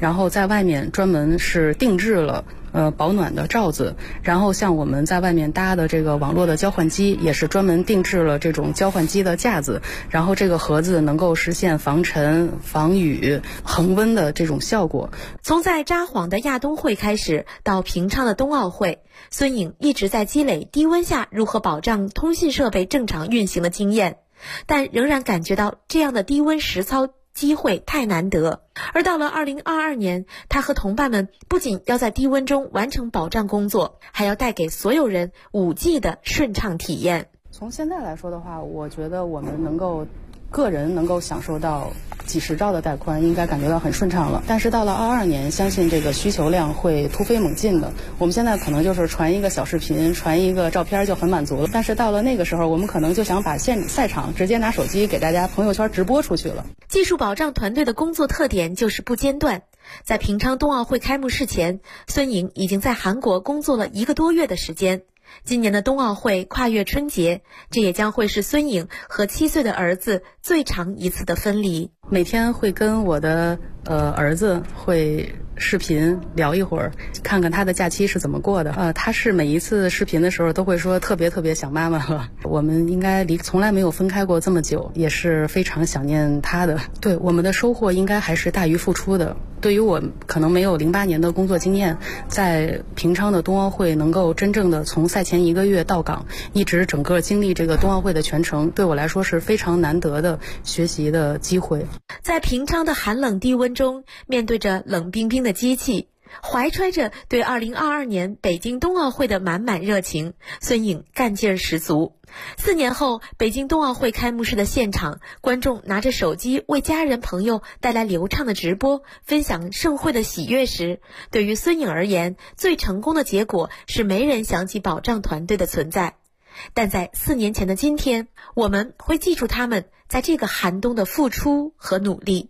S3: 然后在外面专门是定制了保暖的罩子，然后像我们在外面搭的这个网络的交换机，也是专门定制了这种交换机的架子，然后这个盒子能够实现防尘、防雨、恒温的这种效果。
S20: 从在札幌的亚冬会开始，到平昌的冬奥会，孙颖一直在积累低温下如何保障通信设备正常运行的经验，但仍然感觉到这样的低温实操机会太难得。而到了2022年，他和同伴们不仅要在低温中完成保障工作，还要带给所有人 5G 的顺畅体验。
S3: 从现在来说的话，我觉得我们个人能够享受到几十兆的带宽，应该感觉到很顺畅了。但是到了22年，相信这个需求量会突飞猛进的。我们现在可能就是传一个小视频，传一个照片就很满足了。但是到了那个时候，我们可能就想把赛场直接拿手机给大家朋友圈直播出去了。
S20: 技术保障团队的工作特点就是不间断。在平昌冬奥会开幕式前，孙颖已经在韩国工作了1个多月的时间。今年的冬奥会跨越春节，这也将会是孙颖和7岁的儿子最长一次的分离。
S3: 每天会跟我的儿子会视频聊一会儿，看看他的假期是怎么过的。他是每一次视频的时候都会说特别特别想妈妈了。我们应该从来没有分开过这么久，也是非常想念他的。对，我们的收获应该还是大于付出的。对于我可能没有08年的工作经验，在平昌的冬奥会能够真正的从赛前1个月到岗，一直整个经历这个冬奥会的全程，对我来说是非常难得的学习的机会。
S20: 在平昌的寒冷低温中，面对着冷冰冰的机器，怀揣着对2022年北京冬奥会的满满热情，孙颖干劲儿十足。4年后，北京冬奥会开幕式的现场，观众拿着手机为家人朋友带来流畅的直播，分享盛会的喜悦时，对于孙颖而言，最成功的结果是没人想起保障团队的存在。但在4年前的今天，我们会记住他们在这个寒冬的付出和努力。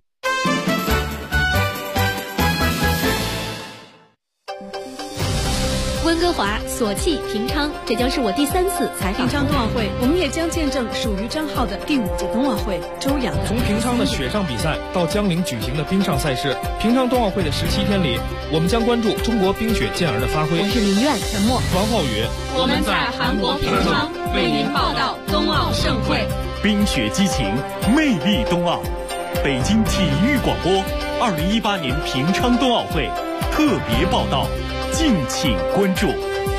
S8: 温哥华、索契、平昌，这将是我第3次采访。
S9: 平昌冬奥会，我们也将见证属于张浩的第5届冬奥会。周洋
S11: 从平昌的雪上比赛到江陵举行的冰上赛事，平昌冬奥会的17天里，我们将关注中国冰雪健儿的发挥。
S8: 我是林苑陈默，
S11: 王浩宇。
S22: 我们在韩国平昌为您报道冬奥盛会。
S4: 冰雪激情，魅力冬奥。北京体育广播2018年平昌冬奥会特别报道。敬请关注。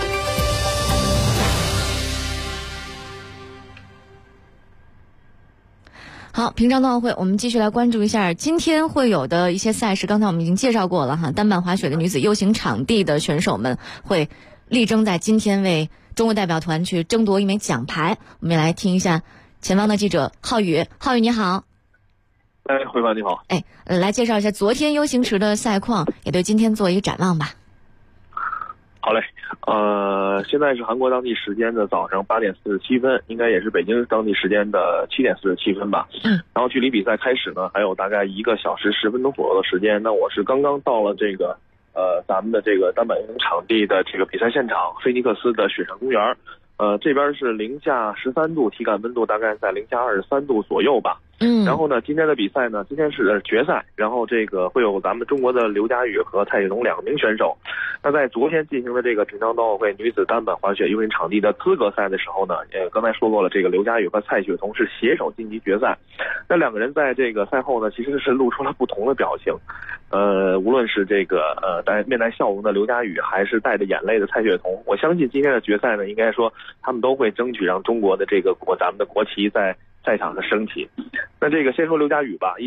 S8: 好，平昌冬奥会，我们继续来关注一下今天会有的一些赛事。刚才我们已经介绍过了哈，单板滑雪的女子 U 型场地的选手们会力争在今天为中国代表团去争夺1枚奖牌。我们也来听一下前方的记者浩宇。浩宇你好。
S23: 辉凡你好。
S8: 来介绍一下昨天 U 型池的赛况，也对今天做一个展望吧。
S23: 好嘞，现在是韩国当地时间的早上8点47分，应该也是北京当地时间的7点47分吧。然后距离比赛开始呢，还有大概1个小时10分钟左右的时间。那我是刚刚到了这个咱们的这个单板运动场地的这个比赛现场，菲尼克斯的雪山公园。这边是零下13度，体感温度大概在零下23度左右吧。然后呢，今天的比赛呢，今天是决赛，然后这个会有咱们中国的刘佳宇和蔡雪桐2名选手。那在昨天进行的这个平昌冬奥会女子单板滑雪U型场地的资格赛的时候呢，刚才说过了，这个刘佳宇和蔡雪桐是携手晋级决赛。那2个人在这个赛后呢，其实是露出了不同的表情。无论是这个面带笑容的刘佳宇，还是带着眼泪的蔡雪桐，我相信今天的决赛呢，应该说他们都会争取让中国的这个咱们的国旗在赛场的升起。那这个先说刘佳宇吧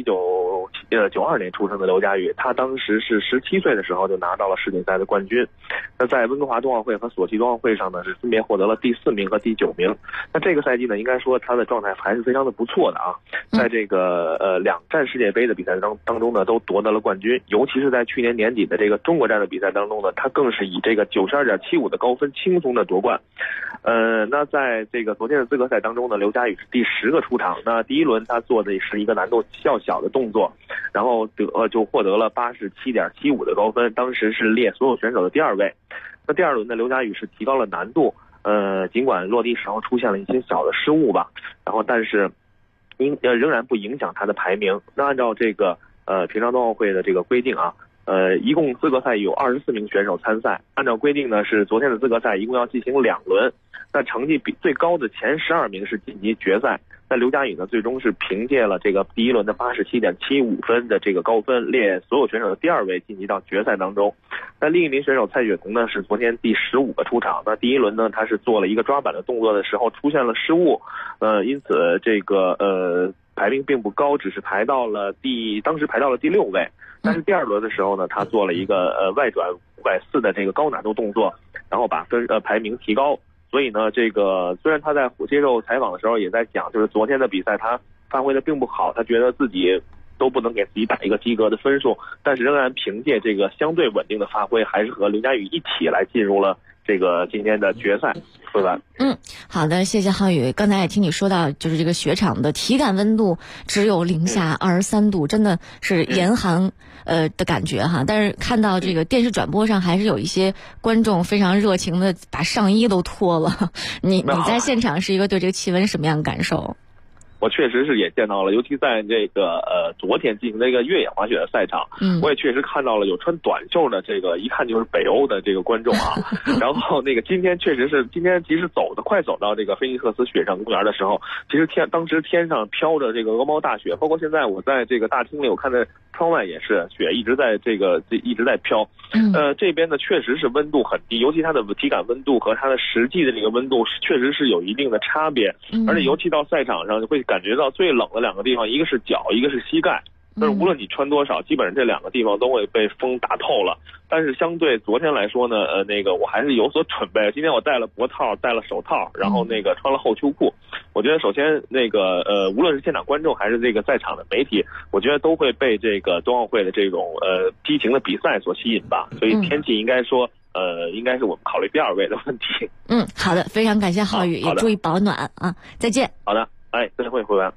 S23: ，1992年出生的刘佳宇，他当时是17岁的时候就拿到了世锦赛的冠军。那在温哥华冬奥会和索契冬奥会上呢，是分别获得了第4名和第9名。那这个赛季呢，应该说他的状态还是非常的不错的啊，在这个2站世界杯的比赛当中呢，都夺得了冠军。尤其是在去年年底的这个中国站的比赛当中呢，他更是以这个92.75的高分轻松的夺冠。那在这个昨天的资格赛当中呢，刘佳宇是第10个出场。那第1轮他做的是一个难度较小的动作，然后就获得了87.75的高分，当时是列所有选手的第2位。那第2轮的刘佳宇是提高了难度，尽管落地时候出现了一些小的失误吧，然后但是仍然不影响他的排名。那按照这个平昌冬奥会的这个规定啊， 一共资格赛有24名选手参赛，按照规定呢是昨天的资格赛一共要进行2轮，那成绩最高的前12名是晋级决赛。那刘佳宇呢，最终是凭借了这个第一轮的87.75分的这个高分，列所有选手的第2位晋级到决赛当中。那另一名选手蔡雪桐呢，是昨天第15个出场。那第一轮呢，他是做了一个抓板的动作的时候出现了失误，因此这个排名并不高，只是当时排到了第6位。但是第2轮的时候呢，他做了一个外转540的这个高难度动作，然后把排名提高。所以呢，这个虽然他在接受采访的时候也在讲，就是昨天的比赛他发挥的并不好，他觉得自己都不能给自己打一个及格的分数，但是仍然凭借这个相对稳定的发挥，还是和刘佳宇一起来进入了这个今天的决赛。对吧？
S8: 好的，谢谢浩宇。刚才也听你说到，就是这个雪场的体感温度只有零下23度，真的是严寒的感觉哈。但是看到这个电视转播上，还是有一些观众非常热情的把上衣都脱了。你在现场是一个对这个气温什么样的感受？
S23: 我确实是也见到了，尤其在这个昨天进行的一个越野滑雪的赛场，我也确实看到了有穿短袖的这个一看就是北欧的这个观众啊。然后那个今天其实快走到这个菲尼克斯雪上公园的时候，其实当时天上飘着这个鹅毛大雪，包括现在我在这个大厅里，我看在窗外也是雪一直在飘。这边呢确实是温度很低，尤其它的体感温度和它的实际的这个温度确实是有一定的差别，而且尤其到赛场上就会感觉到最冷的2个地方，一个是脚，一个是膝盖。但是无论你穿多少，基本上这2个地方都会被风打透了。但是相对昨天来说呢，我还是有所准备。今天我戴了脖套，戴了手套，然后穿了厚秋裤。我觉得首先无论是现场观众还是这个在场的媒体，我觉得都会被这个冬奥会的这种激情的比赛所吸引吧。所以天气应该说应该是我们考虑第2位的问题。
S8: 好的，非常感谢浩宇，也注意保暖啊！再见。
S23: 好的，再会，回完。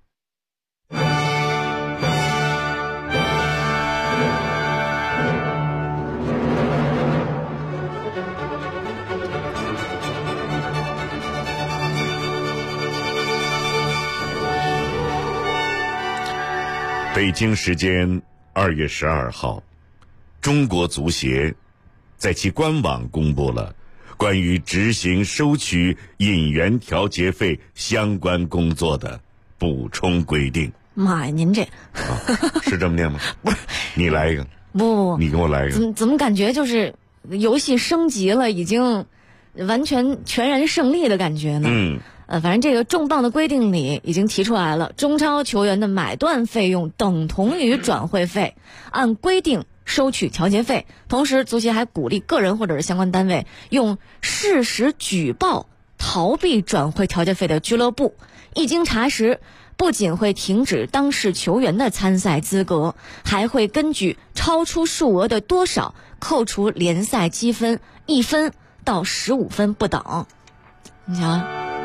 S1: 北京时间2月12号，中国足协在其官网公布了关于执行收取引援调节费相关工作的补充规定。
S8: 妈呀，您这
S1: 是这么念吗？不是，你来一个。
S8: 不，
S1: 你给我来一个。
S8: 怎么感觉就是游戏升级了，已经完全全然胜利的感觉呢？反正这个重磅的规定里已经提出来了，中超球员的买断费用等同于转会费，按规定收取调节费。同时，足协还鼓励个人或者是相关单位用事实举报逃避转会调节费的俱乐部，一经查实，不仅会停止当事球员的参赛资格，还会根据超出数额的多少扣除联赛积分1分到15分不等。你瞧。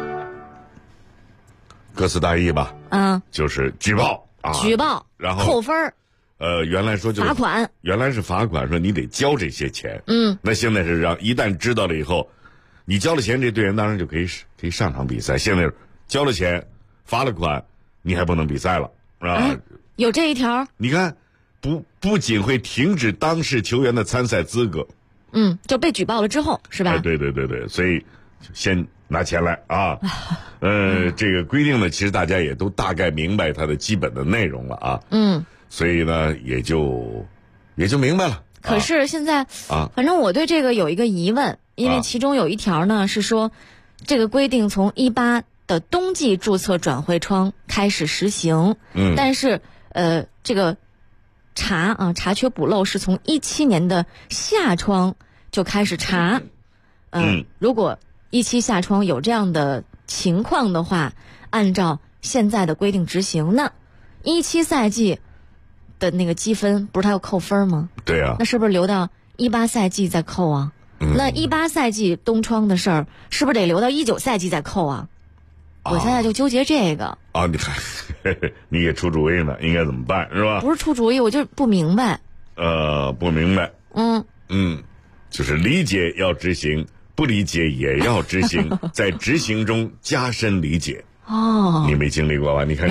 S1: 歌词大意吧，就是举报啊，
S8: 举报，
S1: 然后
S8: 扣分。
S1: 原来说就是
S8: 罚款，
S1: 原来是罚款，说你得交这些钱。那现在是一旦知道了以后，你交了钱，这队员当然就可以上场比赛。现在交了钱，罚了款，你还不能比赛了，是吧？
S8: 有这一条。
S1: 你看，不仅会停止当事球员的参赛资格，
S8: 就被举报了之后，是吧？
S1: 对，所以先拿钱来啊。这个规定呢，其实大家也都大概明白它的基本的内容了啊。所以呢，也就明白了。
S8: 可是现在反正我对这个有一个疑问，因为其中有一条呢是说，这个规定从18的冬季注册转会窗开始实行，但是这个查缺补漏是从17年的夏窗就开始查。如果17夏窗有这样的情况的话，按照现在的规定执行，那17赛季的那个积分不是他要扣分吗？
S1: 对啊，
S8: 那是不是留到18赛季再扣啊？那18赛季冬窗的事儿是不是得留到19赛季再扣啊？我现在就纠结这个。
S1: 你看，你也出主意呢，应该怎么办是吧？
S8: 不是出主意，我就不明白。
S1: 不明白。就是理解要执行，不理解也要执行，在执行中加深理解。你没经历过吧？你看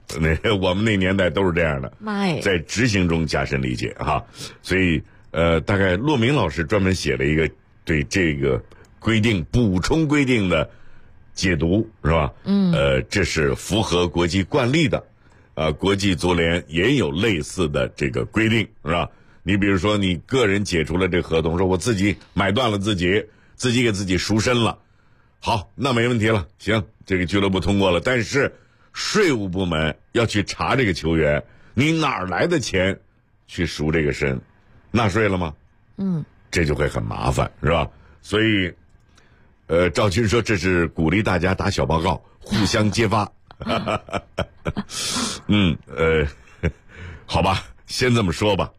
S1: 我们那年代都是这样的。
S8: 妈耶，
S1: 在执行中加深理解哈。所以大概骆明老师专门写了一个对这个规定补充规定的解读，是吧？这是符合国际惯例的。国际足联也有类似的这个规定，是吧？你比如说，你个人解除了这合同，说我自己买断了自己给自己赎身了，好，那没问题了，行，这个俱乐部通过了。但是税务部门要去查这个球员，你哪儿来的钱去赎这个身？纳税了吗？这就会很麻烦，是吧？所以，赵军说这是鼓励大家打小报告，互相揭发。好吧，先这么说吧。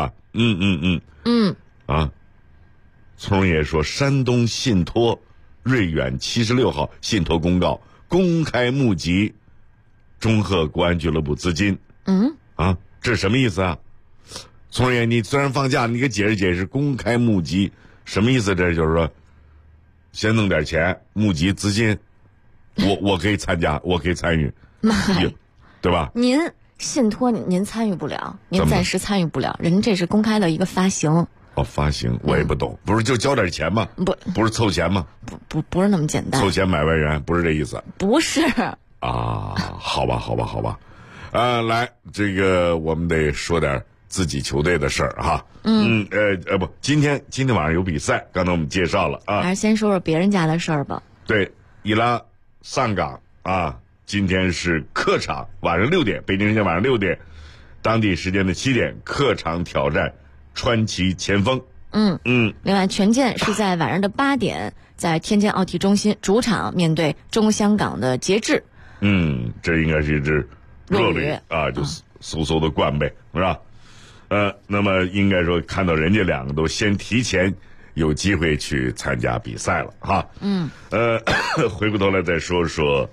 S1: 聪爷说，山东信托瑞远76号信托公告公开募集中赫国安俱乐部资金。这是什么意思啊？聪爷，你虽然放假，你给解释解释，公开募集什么意思？这就是说，先弄点钱募集资金，我可以参加，我可以参与，对吧？
S8: 您信托您参与不了，您暂时参与不了，人这是公开的一个发行。
S1: 发行我也不懂，不是就交点钱吗？不是凑钱吗？
S8: 不是那么简单。
S1: 凑钱买外援不是这意思？
S8: 不是
S1: 啊，好吧，来，这个我们得说点自己球队的事儿哈。今天晚上有比赛，刚才我们介绍了啊。
S8: 还是先说说别人家的事儿吧。
S1: 对，伊拉上港啊，今天是客场，晚上6点，北京时间晚上6点，当地时间的7点，客场挑战川崎前锋。
S8: 另外权健是在晚上的8点，在天津奥体中心主场面对中香港的节制。
S1: 这应该是一支弱旅啊，就嗖嗖的灌呗，是吧？那么应该说看到人家两个都先提前有机会去参加比赛了哈。回过头来再说说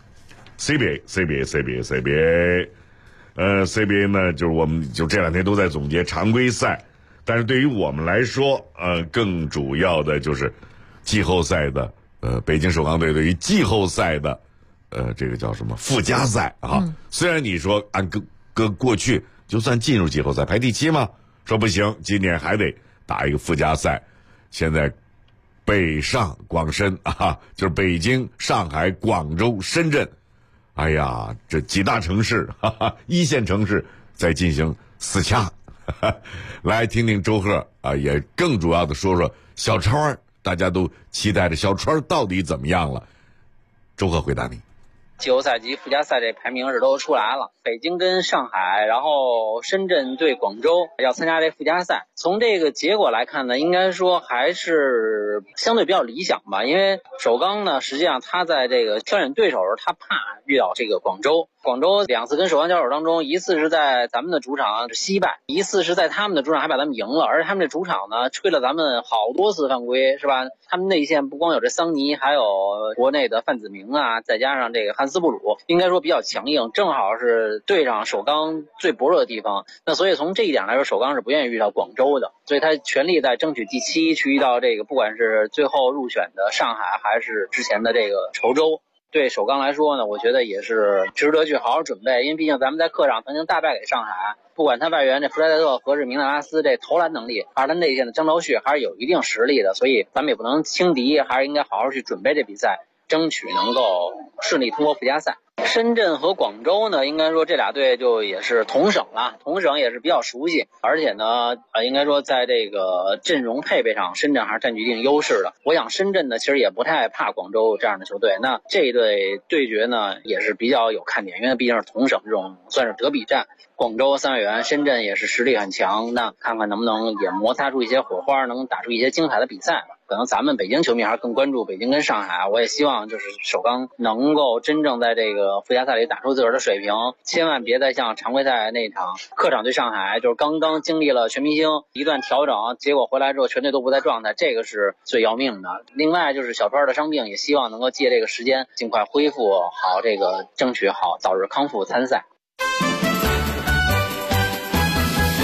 S1: CBA。CBA 呢，就是我们就这2天都在总结常规赛，但是对于我们来说，更主要的就是季后赛的北京首钢队对于季后赛的这个叫什么附加赛啊？虽然你说按过去就算进入季后赛排第7嘛，说不行，今年还得打一个附加赛。现在北上广深啊，就是北京、上海、广州、深圳。哎呀，这几大城市，1线城市在进行4掐。来听听周贺啊，也更主要的说说小川，大家都期待着小川到底怎么样了。周贺回答你。
S10: 季后赛及附加赛这排名是都出来了，北京跟上海，然后深圳对广州要参加这附加赛。从这个结果来看呢，应该说还是相对比较理想吧，因为首钢呢，实际上他在这个挑选对手时候，他怕遇到这个广州2次跟首钢交手当中，一次是在咱们的主场惜败，一次是在他们的主场还把咱们赢了，而他们这主场呢吹了咱们好多次犯规，是吧？他们内线不光有这桑尼，还有国内的范子铭啊，再加上这个汉斯布鲁，应该说比较强硬，正好是对上首钢最薄弱的地方。那所以从这一点来说，首钢是不愿意遇到广州的，所以他全力在争取第7，去遇到这个不管是最后入选的上海还是之前的这个稠州。对首钢来说呢，我觉得也是值得去好好准备，因为毕竟咱们在客场曾经大败给上海，不管他外援这弗莱德特和明纳拉斯这投篮能力，还是他内线的张兆旭还是有一定实力的，所以咱们也不能轻敌，还是应该好好去准备这比赛，争取能够顺利通过附加赛。深圳和广州呢，应该说这俩队就也是同省了，同省也是比较熟悉，而且呢，应该说在这个阵容配备上，深圳还是占据一定优势的。我想深圳呢，其实也不太怕广州这样的球队。那这一对对决呢，也是比较有看点，因为毕竟是同省这种算是德比战。广州3外援，深圳也是实力很强，那看看能不能也摩擦出一些火花，能打出一些精彩的比赛吧。可能咱们北京球迷还是更关注北京跟上海，我也希望就是首钢能够真正在这个附加赛里打出自个儿的水平，千万别再像常规赛那场客场对上海，就是刚刚经历了全明星一段调整，结果回来之后全队都不在状态，这个是最要命的。另外就是小川的伤病，也希望能够借这个时间尽快恢复好，这个争取好早日康复参赛。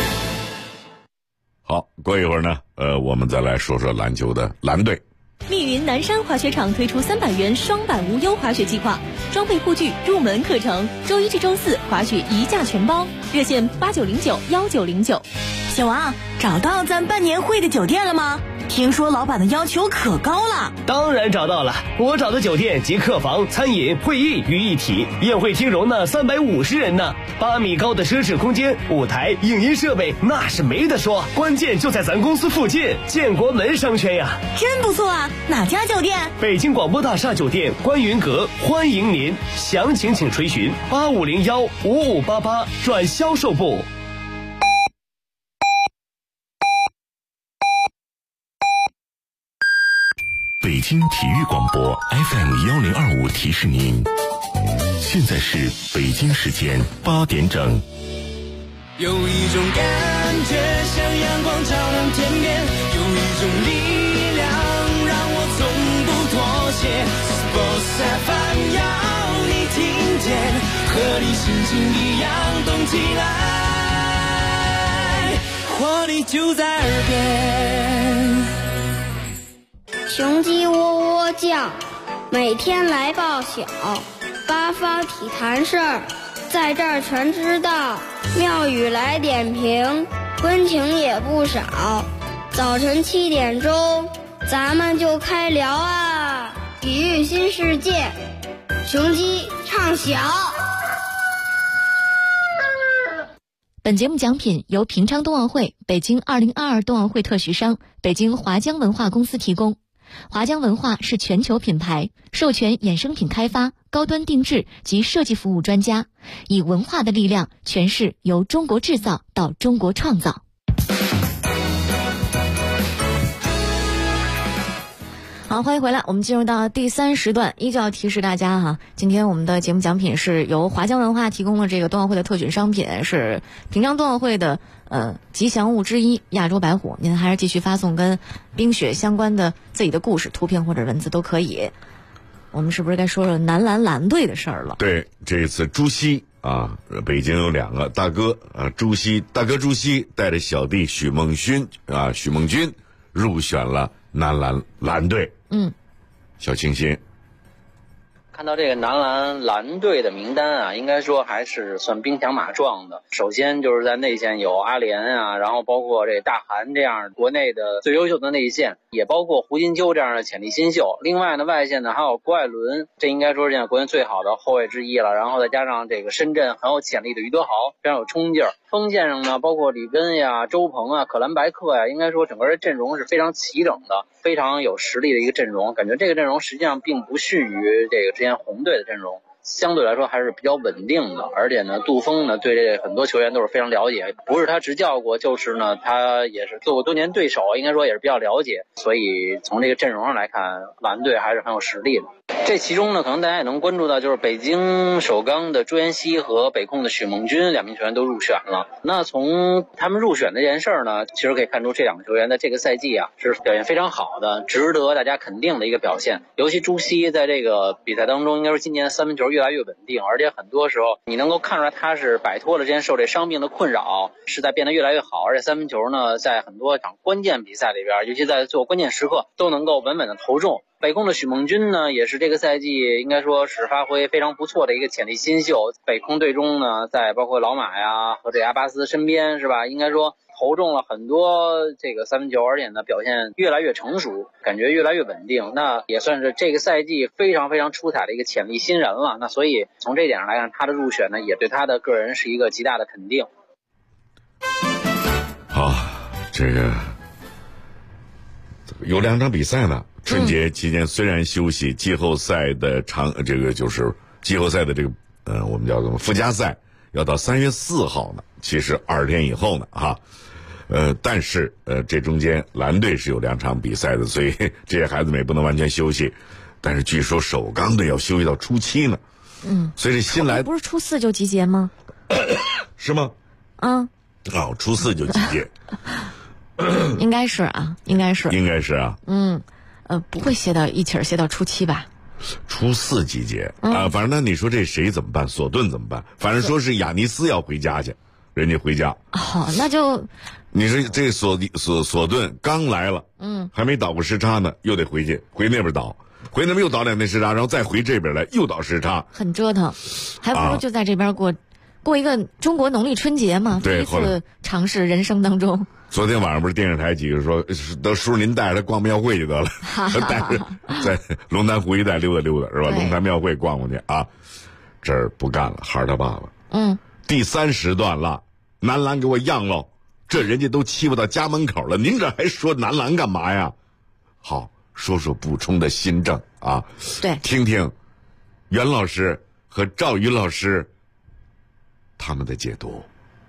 S1: 好，过一会儿呢，我们再来说说篮球的蓝队。
S20: 密云
S12: 云南山滑雪场推出300元双板无忧滑雪计划，装备护具、入门课程，周一至周四滑雪一价全包，热线89091909。
S14: 小王，找到咱办年会的酒店了吗？听说老板的要求可高了。
S15: 当然找到了，我找的酒店集客房、餐饮、会议于一体，宴会厅容纳350人呢，8米高的奢侈空间，舞台、影音设备那是没得说，关键就在咱公司附近，建国门商圈呀。
S14: 真不错啊，哪家酒店？
S15: 北京广播大厦酒店观云阁，欢迎您，详情请垂询85015588转销售部。
S24: 北京体育广播 FM1025提示您，现在是北京时间8点整。
S2: 有一种感觉像阳光照亮天边，有一种力量让我从不妥协。Sports FM 要你听见，和你心情一样动起来，活力就在耳边。
S5: 雄鸡喔喔叫，每天来报晓，八方体坛事儿，在这儿全知道。妙语来点评，温情也不少。早晨7点钟，咱们就开聊啊！体育新世界，雄鸡唱晓。
S8: 本节目奖品由平昌冬奥会、北京2022冬奥会特许商北京华江文化公司提供。华江文化是全球品牌，授权衍生品开发、高端定制及设计服务专家，以文化的力量诠释由中国制造到中国创造。好，欢迎回来，我们进入到第3时段，依旧要提示大家哈，今天我们的节目奖品是由华江文化提供了这个冬奥会的特选商品，是平昌冬奥会的吉祥物之一亚洲白虎。您还是继续发送跟冰雪相关的自己的故事，图片或者文字都可以。我们是不是该说说男篮蓝队的事儿了？
S1: 对，这次朱熹啊，北京有2个大哥啊，大哥朱熹带着小弟许梦勋入选了男篮蓝队。小清新。
S10: 看到这个男篮蓝队的名单啊，应该说还是算兵强马壮的。首先就是在内线有阿联啊，然后包括这大韩这样国内的最优秀的内线，也包括胡金秋这样的潜力新秀。另外呢，外线呢还有郭艾伦，这应该说是现在国内最好的后卫之一了。然后再加上这个深圳很有潜力的于德豪，非常有冲劲儿。锋线上呢，包括李根呀、周鹏啊、可兰白克呀，应该说整个的阵容是非常齐整的，非常有实力的一个阵容。感觉这个阵容实际上并不逊于这个之前红队的阵容，相对来说还是比较稳定的。而且呢，杜锋呢对这很多球员都是非常了解，不是他执教过，就是呢他也是做过多年对手，应该说也是比较了解。所以从这个阵容上来看，蓝队还是很有实力的。这其中呢，可能大家也能关注到，就是北京首钢的朱彦西和北控的许梦军2名球员都入选了。那从他们入选这件事儿呢，其实可以看出这2个球员在这个赛季啊是表现非常好的，值得大家肯定的一个表现。尤其朱熹在这个比赛当中，应该说今年3分球越来越稳定，而且很多时候你能够看出来他是摆脱了之前受这伤病的困扰，是在变得越来越好。而且3分球呢，在很多场关键比赛里边，尤其在最后关键时刻，都能够稳稳的投中。北控的许梦军呢，也是这个赛季应该说是发挥非常不错的一个潜力新秀。北控队中呢，在包括老马呀和这阿巴斯身边是吧，应该说投中了很多这个3分球，而且呢表现越来越成熟，感觉越来越稳定。那也算是这个赛季非常非常出彩的一个潜力新人了。那所以从这点上来看，他的入选呢，也对他的个人是一个极大的肯定。
S1: 好，这个有2场比赛呢。春节期间虽然休息，季后赛的这个就是季后赛的这个我们叫做附加赛要到3月4号呢，其实20天以后呢哈。但是这中间蓝队是有2场比赛的，所以这些孩子们也不能完全休息。但是据说首钢队要休息到初7呢。所以这新来
S8: 不是初4就集结吗？
S1: 是吗？初4就集结。
S8: 应该是啊。不会歇到一起儿歇到初7吧？
S1: 初4集结啊，反正那你说这谁怎么办？索顿怎么办？反正说是亚尼斯要回家去人家回家。
S8: 那就
S1: 你说这索顿刚来了，还没倒过时差呢，又得回去，回那边倒，回那边又倒2天时差，然后再回这边来又倒时差，
S8: 很折腾，还不如就在这边过一个中国农历春节嘛，第一次尝试人生当中。
S1: 昨天晚上不是电视台几个说，都叔您带着他逛庙会就得了，带着在龙潭湖一带溜达溜达是吧？龙潭庙会逛去啊，这儿不干了，孩儿他爸爸。第3时段了，男篮给我让喽，这人家都欺负到家门口了，您这还说男篮干嘛呀？好，说说补充的新政啊，
S8: 对，
S1: 听听袁老师和赵宇老师他们的解读。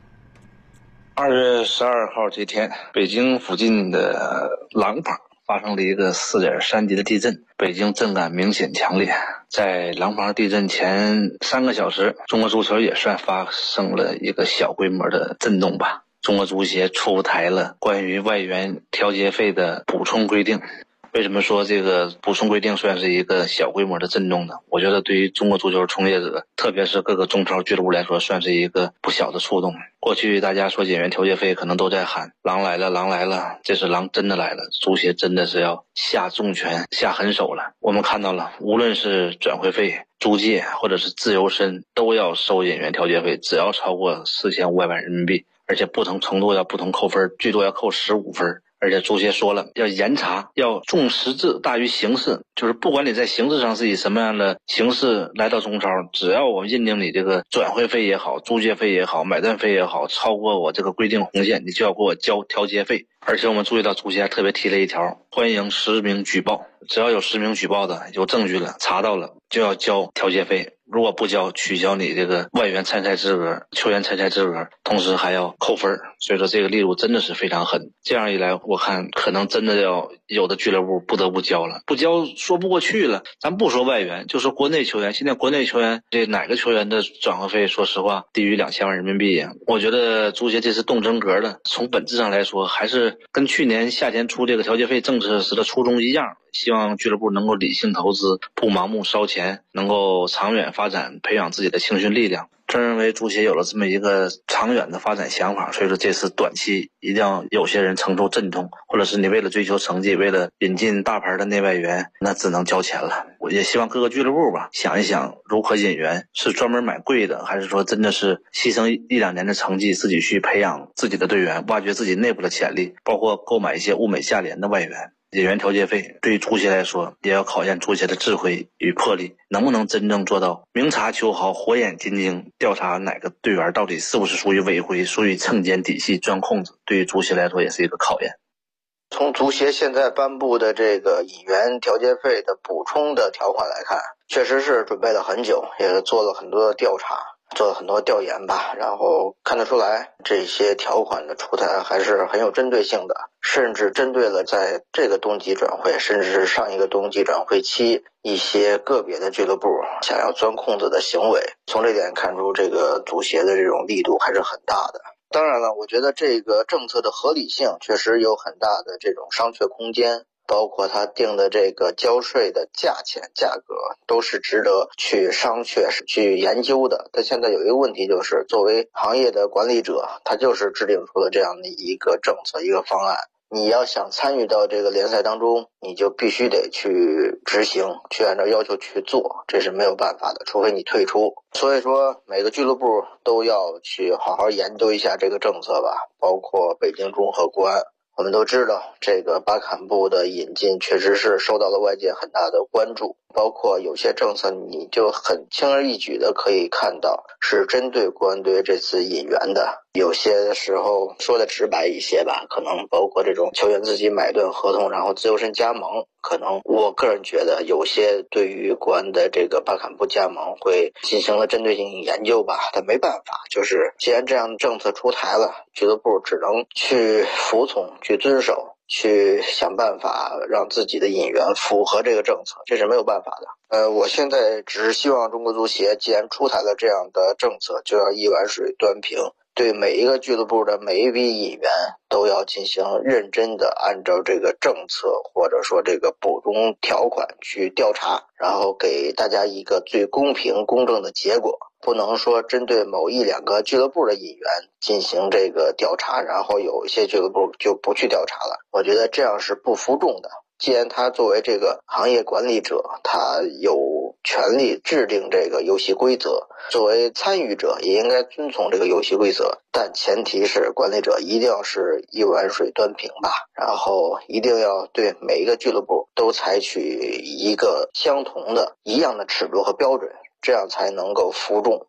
S6: 2月12号这天，北京附近的廊坊发生了一个4.3级的地震，北京震感明显强烈。在廊坊地震前3个小时，中国足球也算发生了一个小规模的震动吧。中国足协出台了关于外援调节费的补充规定。为什么说这个补充规定算是一个小规模的震动呢？我觉得对于中国足球从业者，特别是各个中超俱乐部来说，算是一个不小的触动。过去大家说演员调节费，可能都在喊狼来了狼来了，这是狼真的来了，足协真的是要下重拳下狠手了。我们看到了，无论是转会费、租借或者是自由身，都要收演员调节费，只要超过4500万人民币，而且不同程度要不同扣分，最多要扣15分。而且足协说了，要严查，要重实质大于形式，就是不管你在形式上是以什么样的形式来到中超，只要我认定你这个转会费也好，租借费也好，买断费也好，超过我这个规定红线，你就要给我交调节费。而且我们注意到足协还特别提了一条，欢迎实名举报，只要有实名举报的，有证据了，查到了，就要交调节费。如果不交，取消你这个外援参赛资格、球员参赛资格，同时还要扣分。所以说这个力度真的是非常狠。这样一来，我看可能真的要有的俱乐部不得不交了，不交说不过去了。咱不说外援，就说国内球员，现在国内球员这哪个球员的转会费，说实话低于2000万人民币呀？我觉得足协这是动真格的。从本质上来说，还是跟去年夏天出这个调节费政策时的初衷一样。希望俱乐部能够理性投资，不盲目烧钱，能够长远发展，培养自己的青训力量。正认为足协有了这么一个长远的发展想法，所以说这次短期一定要有些人承受阵痛，或者是你为了追求成绩，为了引进大牌的内外援，那只能交钱了。我也希望各个俱乐部吧，想一想如何引援，是专门买贵的，还是说真的是牺牲1-2年的成绩，自己去培养自己的队员，挖掘自己内部的潜力，包括购买一些物美价廉的外援。演员调节费对于足协来说，也要考验足协的智慧与魄力，能不能真正做到明察秋毫、火眼金睛，调查哪个队员到底是不是属于违规、属于蹭奸底细、钻空子，对于足协来说也是一个考验。
S13: 从足协现在颁布的这个引援调节费的补充的条款来看，确实是准备了很久，也做了很多的调查，做了很多调研吧，然后看得出来这些条款的出台还是很有针对性的，甚至针对了在这个冬季转会甚至是上一个冬季转会期一些个别的俱乐部想要钻空子的行为。从这点看出，这个足协的这种力度还是很大的。当然了，我觉得这个政策的合理性确实有很大的这种商榷空间，包括他定的这个交税的价格都是值得去商榷去研究的。但现在有一个问题，就是作为行业的管理者，他就是制定出了这样的一个政策一个方案，你要想参与到这个联赛当中，你就必须得去执行，去按照要求去做，这是没有办法的，除非你退出。所以说每个俱乐部都要去好好研究一下这个政策吧，包括北京中和国安。我们都知道这个巴坎布的引进确实是受到了外界很大的关注，包括有些政策你就很轻而易举的可以看到是针对国安队这次引援的，有些时候说的直白一些吧，可能包括这种球员自己买断合同然后自由身加盟，可能我个人觉得有些对于国安的这个巴坎布加盟会进行了针对性研究吧，但没办法，就是既然这样的政策出台了，俱乐部只能去服从去遵守，去想办法让自己的引援符合这个政策，这是没有办法的。我现在只是希望中国足协既然出台了这样的政策，就要一碗水端平， 对每一个俱乐部的每一笔引援都要进行认真的按照这个政策或者说这个补充条款去调查，然后给大家一个最公平公正的结果，不能说针对某一两个俱乐部的引援进行这个调查，然后有一些俱乐部就不去调查了。我觉得这样是不服众的。既然他作为这个行业管理者，他有权利制定这个游戏规则，作为参与者也应该遵从这个游戏规则，但前提是管理者一定要是一碗水端平吧，然后一定要对每一个俱乐部都采取一个相同的一样的尺度和标准，这样才能够服众。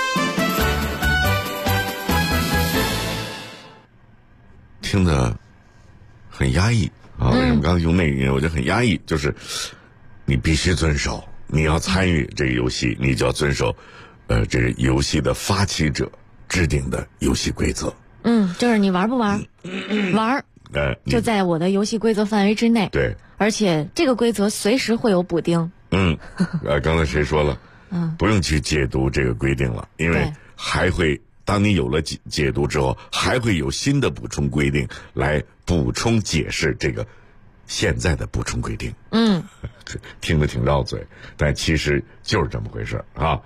S1: 听得很压抑啊！为什么刚才用那个音？我觉得很压抑，就是你必须遵守，你要参与这个游戏，你就要遵守，这个游戏的发起者制定的游戏规则。
S8: 就是你玩不玩，玩，就在我的游戏规则范围之内。
S1: 对，
S8: 而且这个规则随时会有补丁。
S1: 刚才谁说了？不用去解读这个规定了，因为还会。当你有了解读之后，还会有新的补充规定来补充解释这个现在的补充规定。听得挺绕嘴，但其实就是这么回事啊。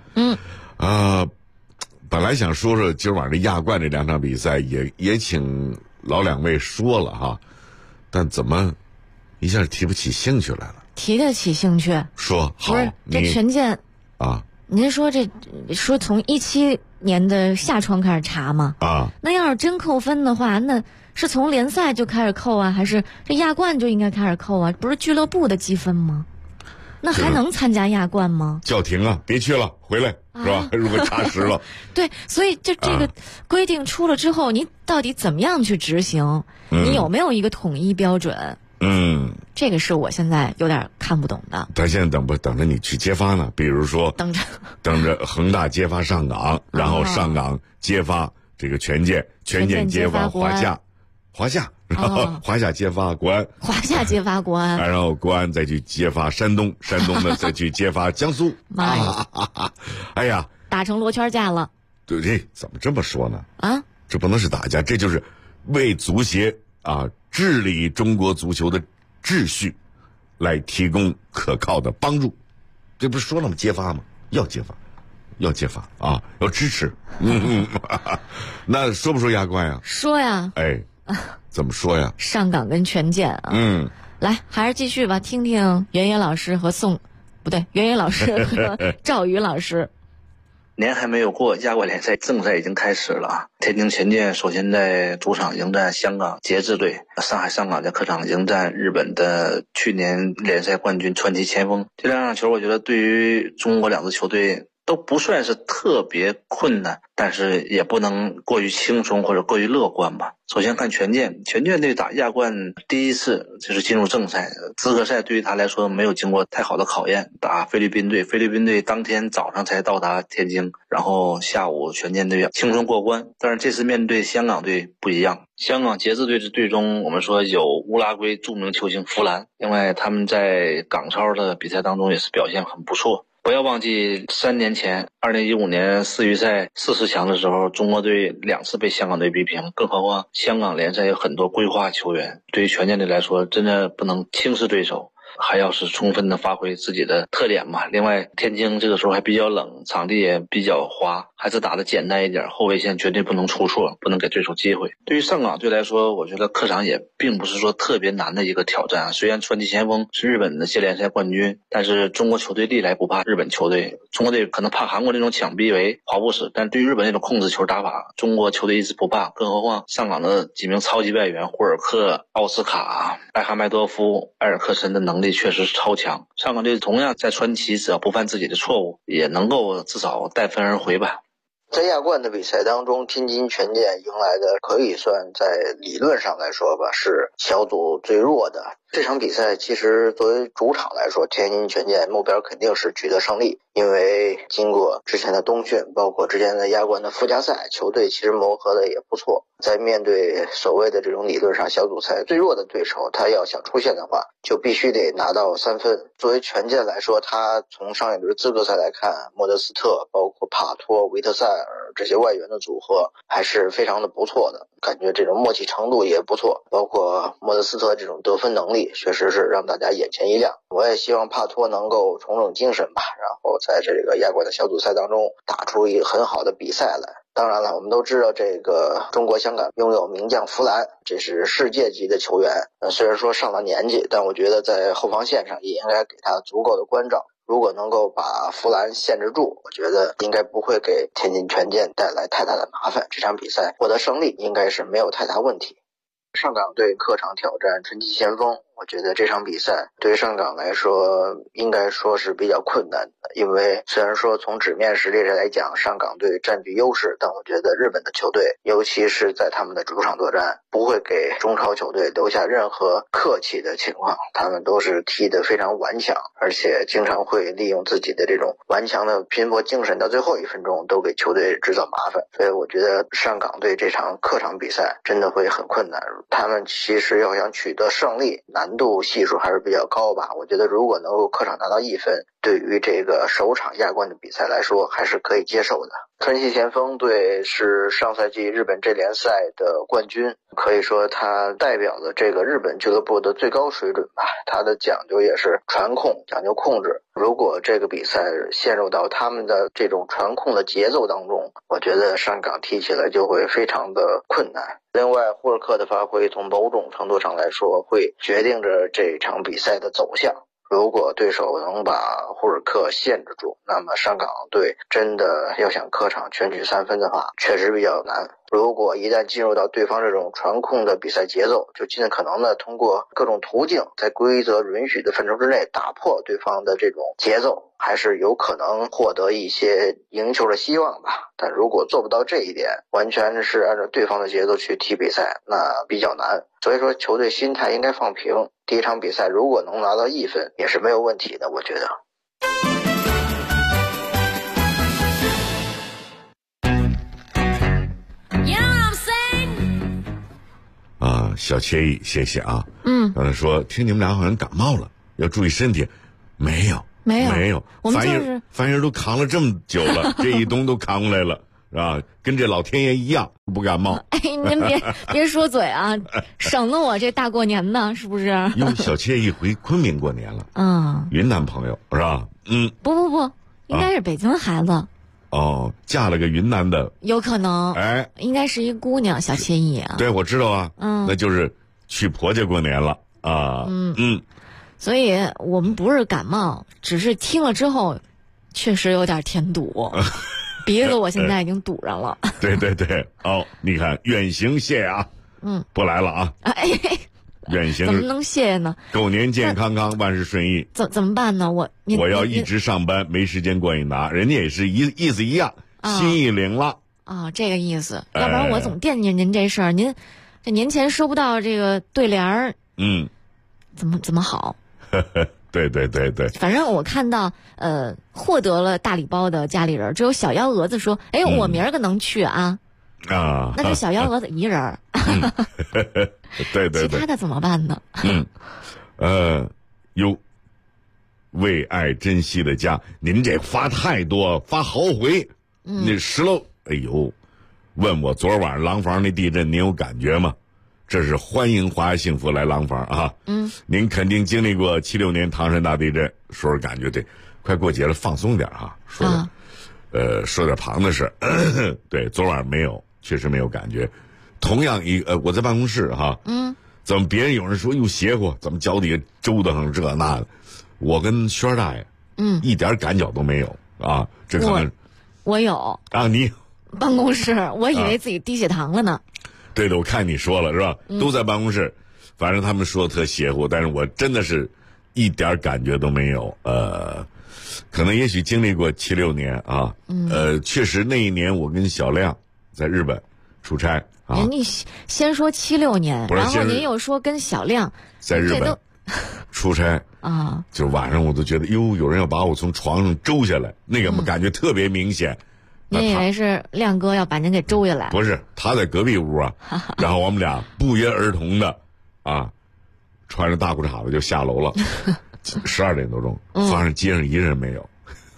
S1: 本来想说说今晚这亚冠这两场比赛，也请老两位说了哈，但怎么一下提不起兴趣来了？
S8: 提得起兴趣，
S1: 说好，
S8: 不是这权健
S1: 啊？
S8: 您说从17年的夏窗开始查吗？那要是真扣分的话，那是从联赛就开始扣啊，还是这亚冠就应该开始扣啊？不是俱乐部的积分吗？那还能参加亚冠吗？
S1: 叫停啊，别去了，回来是吧？如果查实了，
S8: 对，所以就这个规定出了之后，你到底怎么样去执行？你有没有一个统一标准？这个是我现在有点看不懂的。
S1: 他现在等着你去揭发呢，比如说等着恒大揭发上港，然后上港揭发这个权健揭发华夏，然后华夏揭发国安，然后国安再去揭发山东呢再去揭发江苏。
S8: 妈呀！
S1: 哎呀，
S8: 打成罗圈架了。
S1: 对，怎么这么说呢？这不能是打架，这就是为足协治理中国足球的秩序来提供可靠的帮助。这不是说了吗？揭发吗？要揭发啊！要支持。那说不说亚冠呀？
S8: 说呀。
S1: 怎么说呀？
S8: 上港跟权健啊。来，还是继续吧，听听袁野老师和袁野老师和赵宇老师。
S6: 年还没有过，亚冠联赛正赛已经开始了。天津权健首先在主场迎战香港节制队，上海上港在客场迎战日本的去年联赛冠军传奇前锋。这两场球我觉得对于中国两支球队都不算是特别困难，但是也不能过于轻松或者过于乐观吧。首先看权健队打亚冠第一次就是进入正赛，资格赛对于他来说没有经过太好的考验，打菲律宾队当天早上才到达天津，然后下午权健队轻松过关。但是这次面对香港队不一样，香港节制队是队中我们说有乌拉圭著名球星弗兰，另外他们在港超的比赛当中也是表现很不错。不要忘记3年前2015年世预赛40强的时候，中国队2次被香港队逼平，更何况香港联赛有很多规划球员，对于权健队来说真的不能轻视对手，还要是充分的发挥自己的特点嘛。另外天津这个时候还比较冷，场地也比较滑，还是打得简单一点，后卫线绝对不能出错，不能给对手机会。对于上港队来说，我觉得客场也并不是说特别难的一个挑战。虽然传奇前锋是日本的接联赛冠军，但是中国球队历来不怕日本球队，中国队可能怕韩国那种抢逼围好不死，但对于日本那种控制球打法，中国球队一直不怕。更何况上港的几名超级外援霍尔克、奥斯卡、艾哈迈多夫、埃尔克森的能力确实是超强。上港队同样在传奇只要不犯自己的错误，也能够至少带分而回吧。
S13: 在亚冠的比赛当中，天津权健迎来的可以算在理论上来说吧，是小组最弱的。这场比赛其实作为主场来说，天津权健目标肯定是取得胜利，因为经过之前的冬训，包括之前的亚冠的附加赛，球队其实磨合的也不错。在面对所谓的这种理论上小组赛最弱的对手，他要想出线的话，就必须得拿到3分。作为权健来说，他从上一轮资格赛来看，莫德斯特、包括帕托、维特塞尔这些外援的组合还是非常的不错的，感觉这种默契程度也不错，包括莫德斯特这种得分能力确实是让大家眼前一亮。我也希望帕托能够重整精神吧，然后在这个亚冠的小组赛当中打出一个很好的比赛来。当然了，我们都知道这个中国香港拥有名将弗兰，这是世界级的球员。虽然说上了年纪，但我觉得在后防线上也应该给他足够的关照。如果能够把弗兰限制住，我觉得应该不会给天津权健带来太大的麻烦。这场比赛获得胜利应该是没有太大问题。上港队客场挑战传奇前锋，我觉得这场比赛对于上港来说应该说是比较困难的，因为虽然说从纸面实力上来讲上港队占据优势，但我觉得日本的球队尤其是在他们的主场作战不会给中超球队留下任何客气的情况，他们都是踢得非常顽强，而且经常会利用自己的这种顽强的拼搏精神，到最后1分钟都给球队制造麻烦。所以我觉得上港队这场客场比赛真的会很困难，他们其实要想取得胜利难度系数还是比较高吧。我觉得如果能够客场拿到1分，对于这个首场亚冠的比赛来说还是可以接受的。传奇前锋队是上赛季日本这联赛的冠军，可以说他代表了这个日本俱乐部的最高水准吧。他的讲究也是传控，讲究控制。如果这个比赛陷入到他们的这种传控的节奏当中，我觉得上港踢起来就会非常的困难。另外，胡尔克的发挥从某种程度上来说会决定着这场比赛的走向。如果对手能把胡尔克限制住，那么上港队真的要想客场全取3分的话，确实比较难。如果一旦进入到对方这种传控的比赛节奏，就尽可能的通过各种途径在规则允许的范畴之内打破对方的这种节奏，还是有可能获得一些赢球的希望吧。但如果做不到这一点，完全是按照对方的节奏去踢比赛，那比较难。所以说球队心态应该放平，第一场比赛如果能拿到1分也是没有问题的，我觉得。
S1: 小惬意，谢谢啊。刚才说听你们俩好像感冒了，要注意身体。没有，
S8: 我们就是
S1: 翻译都扛了这么久了，这一冬都扛过来了，是吧？跟这老天爷一样不感冒。
S8: 哎，您别说嘴啊，省了我这大过年的，是不是？
S1: 因为小惬意回昆明过年了，云南朋友是吧？
S8: 不，应该是北京孩子。
S1: 嫁了个云南的，
S8: 有可能，应该是一姑娘，小惬意啊。
S1: 对，我知道啊，那就是去婆家过年了啊。
S8: 所以我们不是感冒，只是听了之后，确实有点添堵，鼻子我现在已经堵上了。
S1: 对，你看远行谢啊，不来了啊。远行
S8: 怎么能谢呢？
S1: 狗年健康，万事顺意。
S8: 怎么办呢？我
S1: 要一直上班，没时间过你拿，人家也是意思一样，心意领了
S8: 啊，这个意思。要不然我总惦记您这事儿，您这年前收不到这个对联儿，怎么好？
S1: 对。
S8: 反正我看到获得了大礼包的家里人，只有小幺蛾子说：“哎，我明儿个能去啊。”那是小幺蛾子一人儿。
S1: 对，
S8: 其他的怎么办呢？
S1: 为爱珍惜的家，您这发太多，发好回，那10楼，哎呦，问我昨晚廊坊那地震您有感觉吗？这是欢迎华夏幸福来廊坊啊。您肯定经历过76年唐山大地震，说说感觉。对，快过节了，放松点啊，说点旁的事。对，昨晚没有，确实没有感觉。同样我在办公室哈，怎么别人有人说又邪乎，怎么脚底下周得上这那的，我跟轩大爷，一点感觉都没有啊。这可能
S8: 我有
S1: 啊，你
S8: 办公室，我以为自己低血糖了呢。
S1: 对的，我看你说了是吧？都在办公室，反正他们说特邪乎，但是我真的是一点感觉都没有。可能也许经历过76年啊，确实那一年我跟小亮在日本出差啊。
S8: 您先说76年，然后您又说跟小亮
S1: 在日本出差
S8: 啊，
S1: 就晚上我都觉得有人要把我从床上周下来，那个感觉特别明显。
S8: 您以为是亮哥要把您给周下来？
S1: 不是，他在隔壁屋啊，然后我们俩不约而同的啊，穿着大裤衩子就下楼了。12点多钟，发现街上一人没有。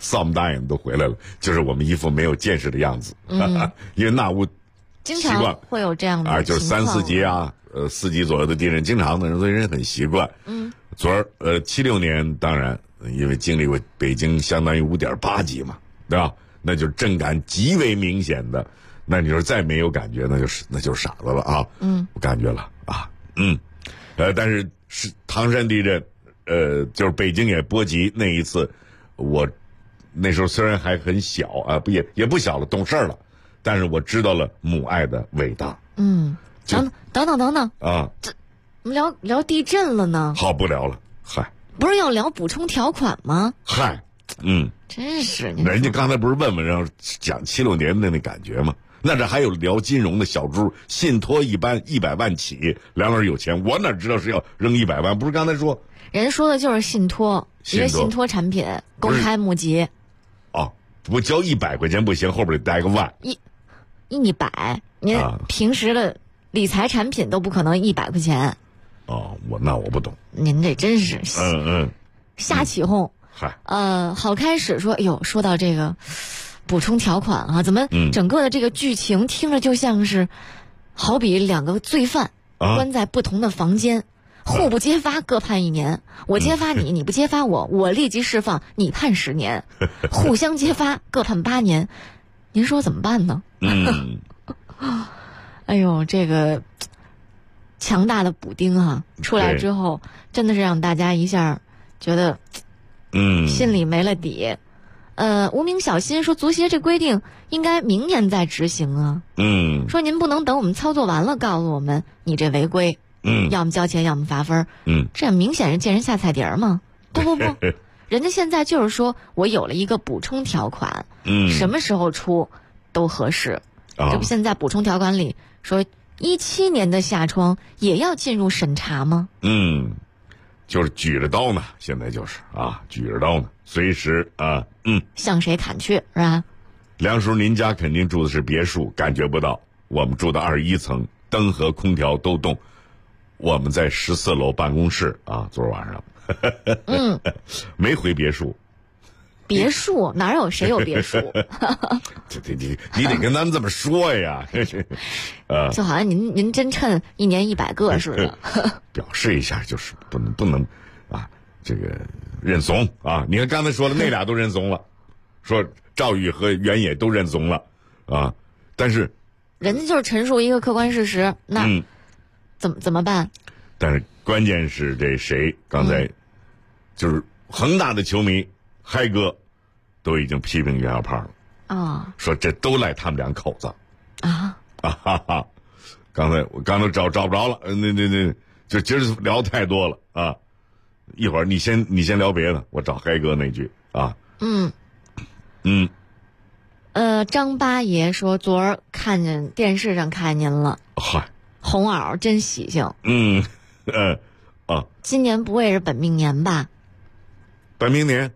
S1: 扫墓大爷都回来了，就是我们一副没有见识的样子。因为那屋
S8: 经常会有这样的
S1: 就是3、4级啊，4级左右的地震，经常的人，所以人很习惯。昨儿76年，当然因为经历过北京相当于5.8级嘛，对吧？那就是震感极为明显的。那你说再没有感觉，那就是傻子了啊！我感觉了啊，但是唐山地震，就是北京也波及那一次，我那时候虽然还很小啊，也不小了，懂事了，但是我知道了母爱的伟大。
S8: 等等
S1: 啊，
S8: 这我们聊地震了呢？
S1: 好，不聊了，嗨，
S8: 不是要聊补充条款吗？
S1: 嗨，
S8: 真是
S1: 人家刚才不是问然后讲76年的那感觉吗？那这还有聊金融的小猪，信托一般100万起，梁老师有钱，我哪知道是要扔100万？不是刚才说，
S8: 人说的就是信托，一个信托产品公开募集。
S1: 不交100块钱不行，后边得带个万。
S8: 100，您平时的理财产品都不可能100块钱。
S1: 我不懂。
S8: 您这真是瞎起哄。好开始说，说到这个补充条款啊，怎么整个的这个剧情听着就像是，好比2个罪犯关在不同的房间，互不揭发，各判1年。我揭发你，你不揭发我，我立即释放，你判10年。互相揭发，各判8年。您说怎么办呢？哎呦，这个强大的补丁出来之后，真的是让大家一下觉得，心里没了底。无名小新说，足协这规定应该明年再执行啊。说您不能等我们操作完了告诉我们你这违规，要么交钱，要么罚分。这明显是见人下菜碟嘛。不，人家现在就是说我有了一个补充条款，什么时候出都合适。这不现在补充条款里说17年的夏窗也要进入审查吗？
S1: 就是举着刀呢，现在就是举着刀呢，随时
S8: 向谁砍去是吧？
S1: 梁叔，您家肯定住的是别墅，感觉不到。我们住的21层，灯和空调都动。我们在14楼办公室昨儿晚上没回别墅。
S8: 别墅哪有谁有别墅？
S1: 你得跟咱们这么说呀，
S8: 就好像您真趁1年100个似的，
S1: 表示一下就是不能这个认怂你看刚才说了，那俩都认怂了，说赵宇和原野都认怂了但是
S8: 人家就是陈述一个客观事实，那怎么办？
S1: 但是关键是这谁刚才就是恒大的球迷。嗨哥都已经批评袁小胖了说这都赖他们2口子刚才我找不着了，那就今儿聊太多了一会儿你先聊别的，我找嗨哥那句
S8: 张八爷说昨儿看见电视上看您了，红袄真喜庆。今年不会是本命年吧？
S1: 本命年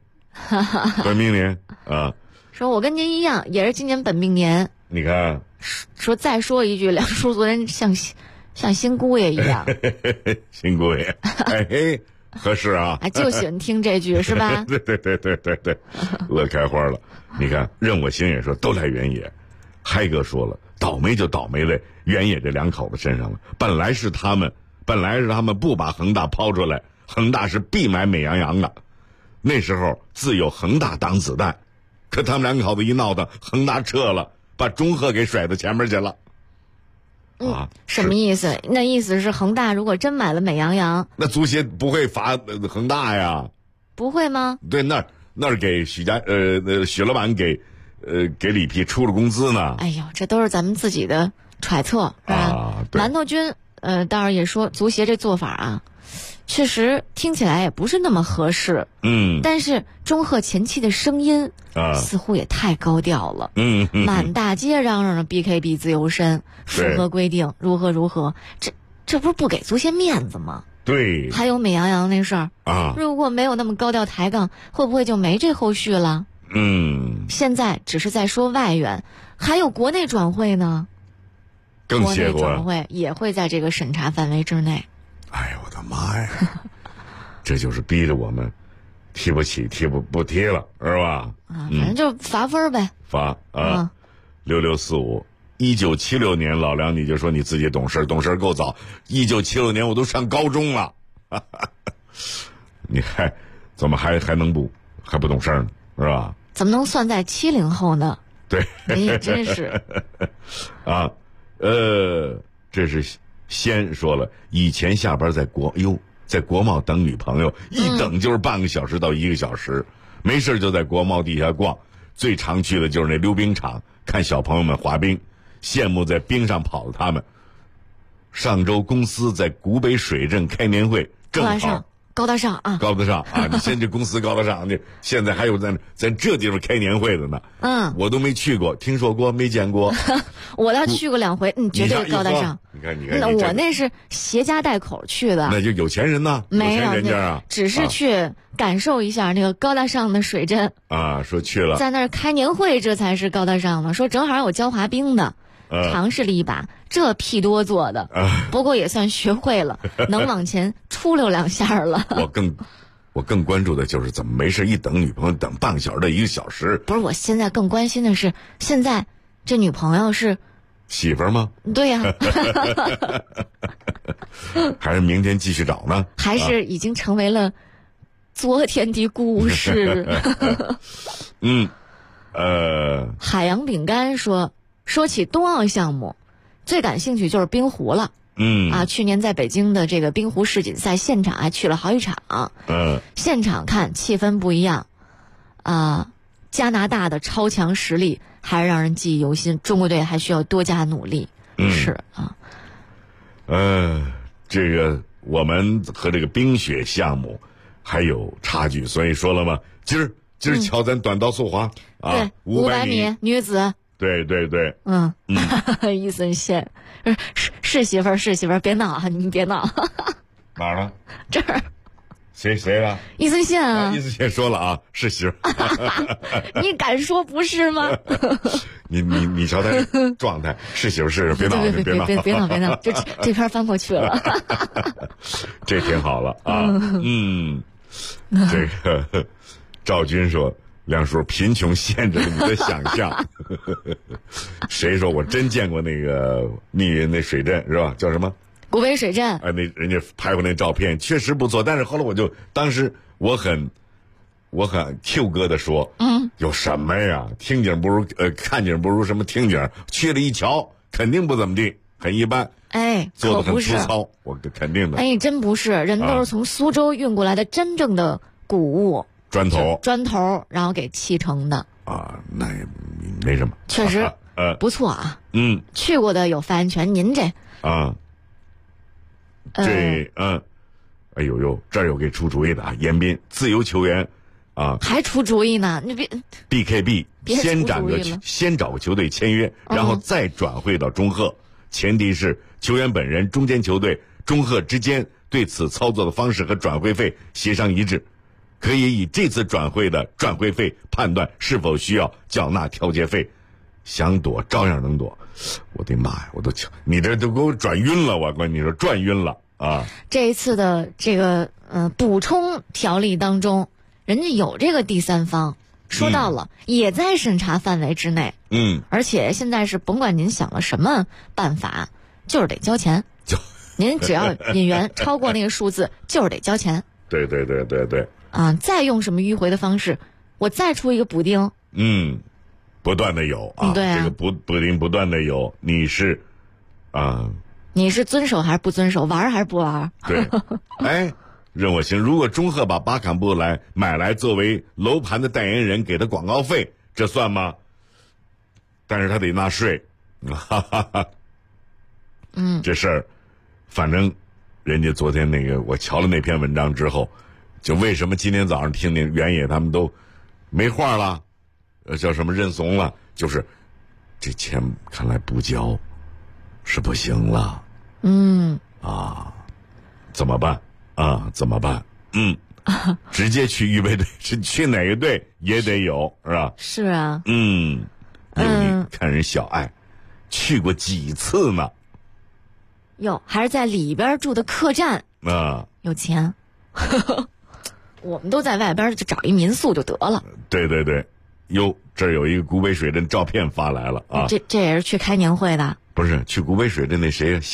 S8: 说我跟您一样也是今年本命年。
S1: 你看
S8: 说再说一句，梁叔昨天像新姑爷一样。
S1: 新姑爷合适
S8: 就喜欢听这句是吧？
S1: 对乐开花了。你看任我行也说都赖原野，嗨哥说了倒霉就倒霉在原野这2口子身上了。本来是他们不把恒大抛出来，恒大是必买美羊羊的，那时候自有恒大挡子弹，可他们2口子一闹腾，恒大撤了，把中赫给甩到前面去了。
S8: 什么意思？那意思是恒大如果真买了美羊羊，
S1: 那足协不会罚恒大呀？
S8: 不会吗？
S1: 对，那是给许老板给里皮出了工资呢。
S8: 哎呦，这都是咱们自己的揣测是吧？馒头君当然也说足协这做法确实听起来也不是那么合适。但是中赫前期的声音似乎也太高调了。满大街嚷嚷着 BKB 自由身，符合规定，如何，这不是不给足协面子吗？
S1: 对。
S8: 还有美羊羊那事儿如果没有那么高调抬杠，会不会就没这后续了？现在只是在说外援，还有国内转会呢。
S1: 更邪乎，
S8: 国内转会也会在这个审查范围之内。
S1: 哎呀，我的妈呀！这就是逼着我们提不起，不提了，是吧？
S8: 啊，反正就罚分呗。
S1: 罚啊，6645。1976年，老梁你就说你自己懂事够早。1976年我都上高中了，你怎么还不懂事呢？是吧？
S8: 怎么能算在70后呢？
S1: 对，
S8: 你也真是
S1: 啊，这是先说了，以前下班在国贸等女朋友，一等就是半个小时到1个小时，没事就在国贸地下逛，最常去的就是那溜冰场，看小朋友们滑冰，羡慕在冰上跑的他们。上周公司在古北水镇开年会，正好
S8: 高大上啊！
S1: 高大上啊！你现在这公司高大上，现在还有在这地方开年会的呢。我都没去过，听说过没见过。
S8: 我倒去过2回，绝对高大上。
S1: 你看，
S8: 那我那是携家带口去的，
S1: 那就有钱人呢，
S8: 没有
S1: 有钱人家啊，
S8: 只是去感受一下那个高大上的水镇
S1: 啊。说去了，
S8: 在那儿开年会，这才是高大上的。说正好有教滑冰的。尝试了一把，这屁多做的，不过也算学会了，能往前出溜2下了。
S1: 我更关注的就是怎么没事一等女朋友等半个小时到1个小时。
S8: 不是，我现在更关心的是，现在这女朋友是
S1: 媳妇儿吗？
S8: 对呀、
S1: 还是明天继续找呢？
S8: 还是已经成为了昨天的故事？海洋饼干说起冬奥项目，最感兴趣就是冰壶了。去年在北京的这个冰壶世锦赛现场还去了好几场。现场看气氛不一样，加拿大的超强实力还让人记忆犹新，中国队还需要多加努力。是啊。
S1: 这个我们和这个冰雪项目还有差距，所以说了嘛，今儿瞧咱短道速滑
S8: 对，500米女子。
S1: 对，
S8: 易森县是媳妇儿，别闹啊！你们别闹。
S1: 哪儿呢？
S8: 这儿。
S1: 谁了？
S8: 易森县啊！
S1: 易森县说了啊，是媳妇儿。
S8: 你敢说不是吗？
S1: 你瞧他状态，是媳妇是别闹，
S8: 别闹，这篇翻过去了。
S1: 这挺好了啊。这个赵军说。梁叔，贫穷限制了你的想象。谁说我真见过那个密云那水镇是吧？叫什么？
S8: 古北水镇。
S1: 那人家拍过那照片，确实不错。但是后来当时我很 Q 哥的说，有什么呀？听景不如看景不如什么听景。去了一瞧，肯定不怎么地，很一般。做的很粗糙，我肯定的。
S8: 真不是，人都是从苏州运过来的真正的谷物。砖头，然后给砌成的
S1: 啊，那也没什么，
S8: 确实不错啊。去过的有发言权，您这
S1: 啊，哎呦，这儿有给出主意的啊，严彬，自由球员啊，
S8: 还出主意呢，你别
S1: BKB 先找个球队签约，然后再转会到中赫，前提是球员本人、中间球队、中赫之间对此操作的方式和转会费协商一致。可以以这次转会的转会费判断是否需要缴纳调节费，想躲照样能躲。我的妈呀，你这都给我转晕了，我跟你说转晕了啊！
S8: 这一次的这个补充条例当中，人家有这个第三方，说到了，也在审查范围之内。而且现在是甭管您想了什么办法，就是得交钱。您只要引援超过那个数字，就是得交钱。
S1: 对。
S8: 再用什么迂回的方式，我再出一个补丁。
S1: 不断的有啊，
S8: 对啊，
S1: 这个补丁不断的有，你是
S8: 遵守还是不遵守，玩还是不玩？
S1: 对，任我行。如果中赫把巴坎布买来作为楼盘的代言人，给他广告费，这算吗？但是他得纳税，这事儿，反正人家昨天那个我瞧了那篇文章之后。就为什么今天早上听见原野他们都没话了，叫什么认怂了，就是这钱看来不交是不行了。怎么办啊？怎么办？直接去预备队，是去哪个队也得有，是吧？
S8: 是啊。
S1: 有你看人小爱去过几次呢？
S8: 还是在里边住的客栈
S1: 啊，
S8: 有钱。
S16: 我们都在外边就找一民宿就得了。
S1: 对对对，哟，这儿有一个古北水镇照片发来了啊。
S16: 这也是去开年会的？
S1: 不是，去古北水镇那谁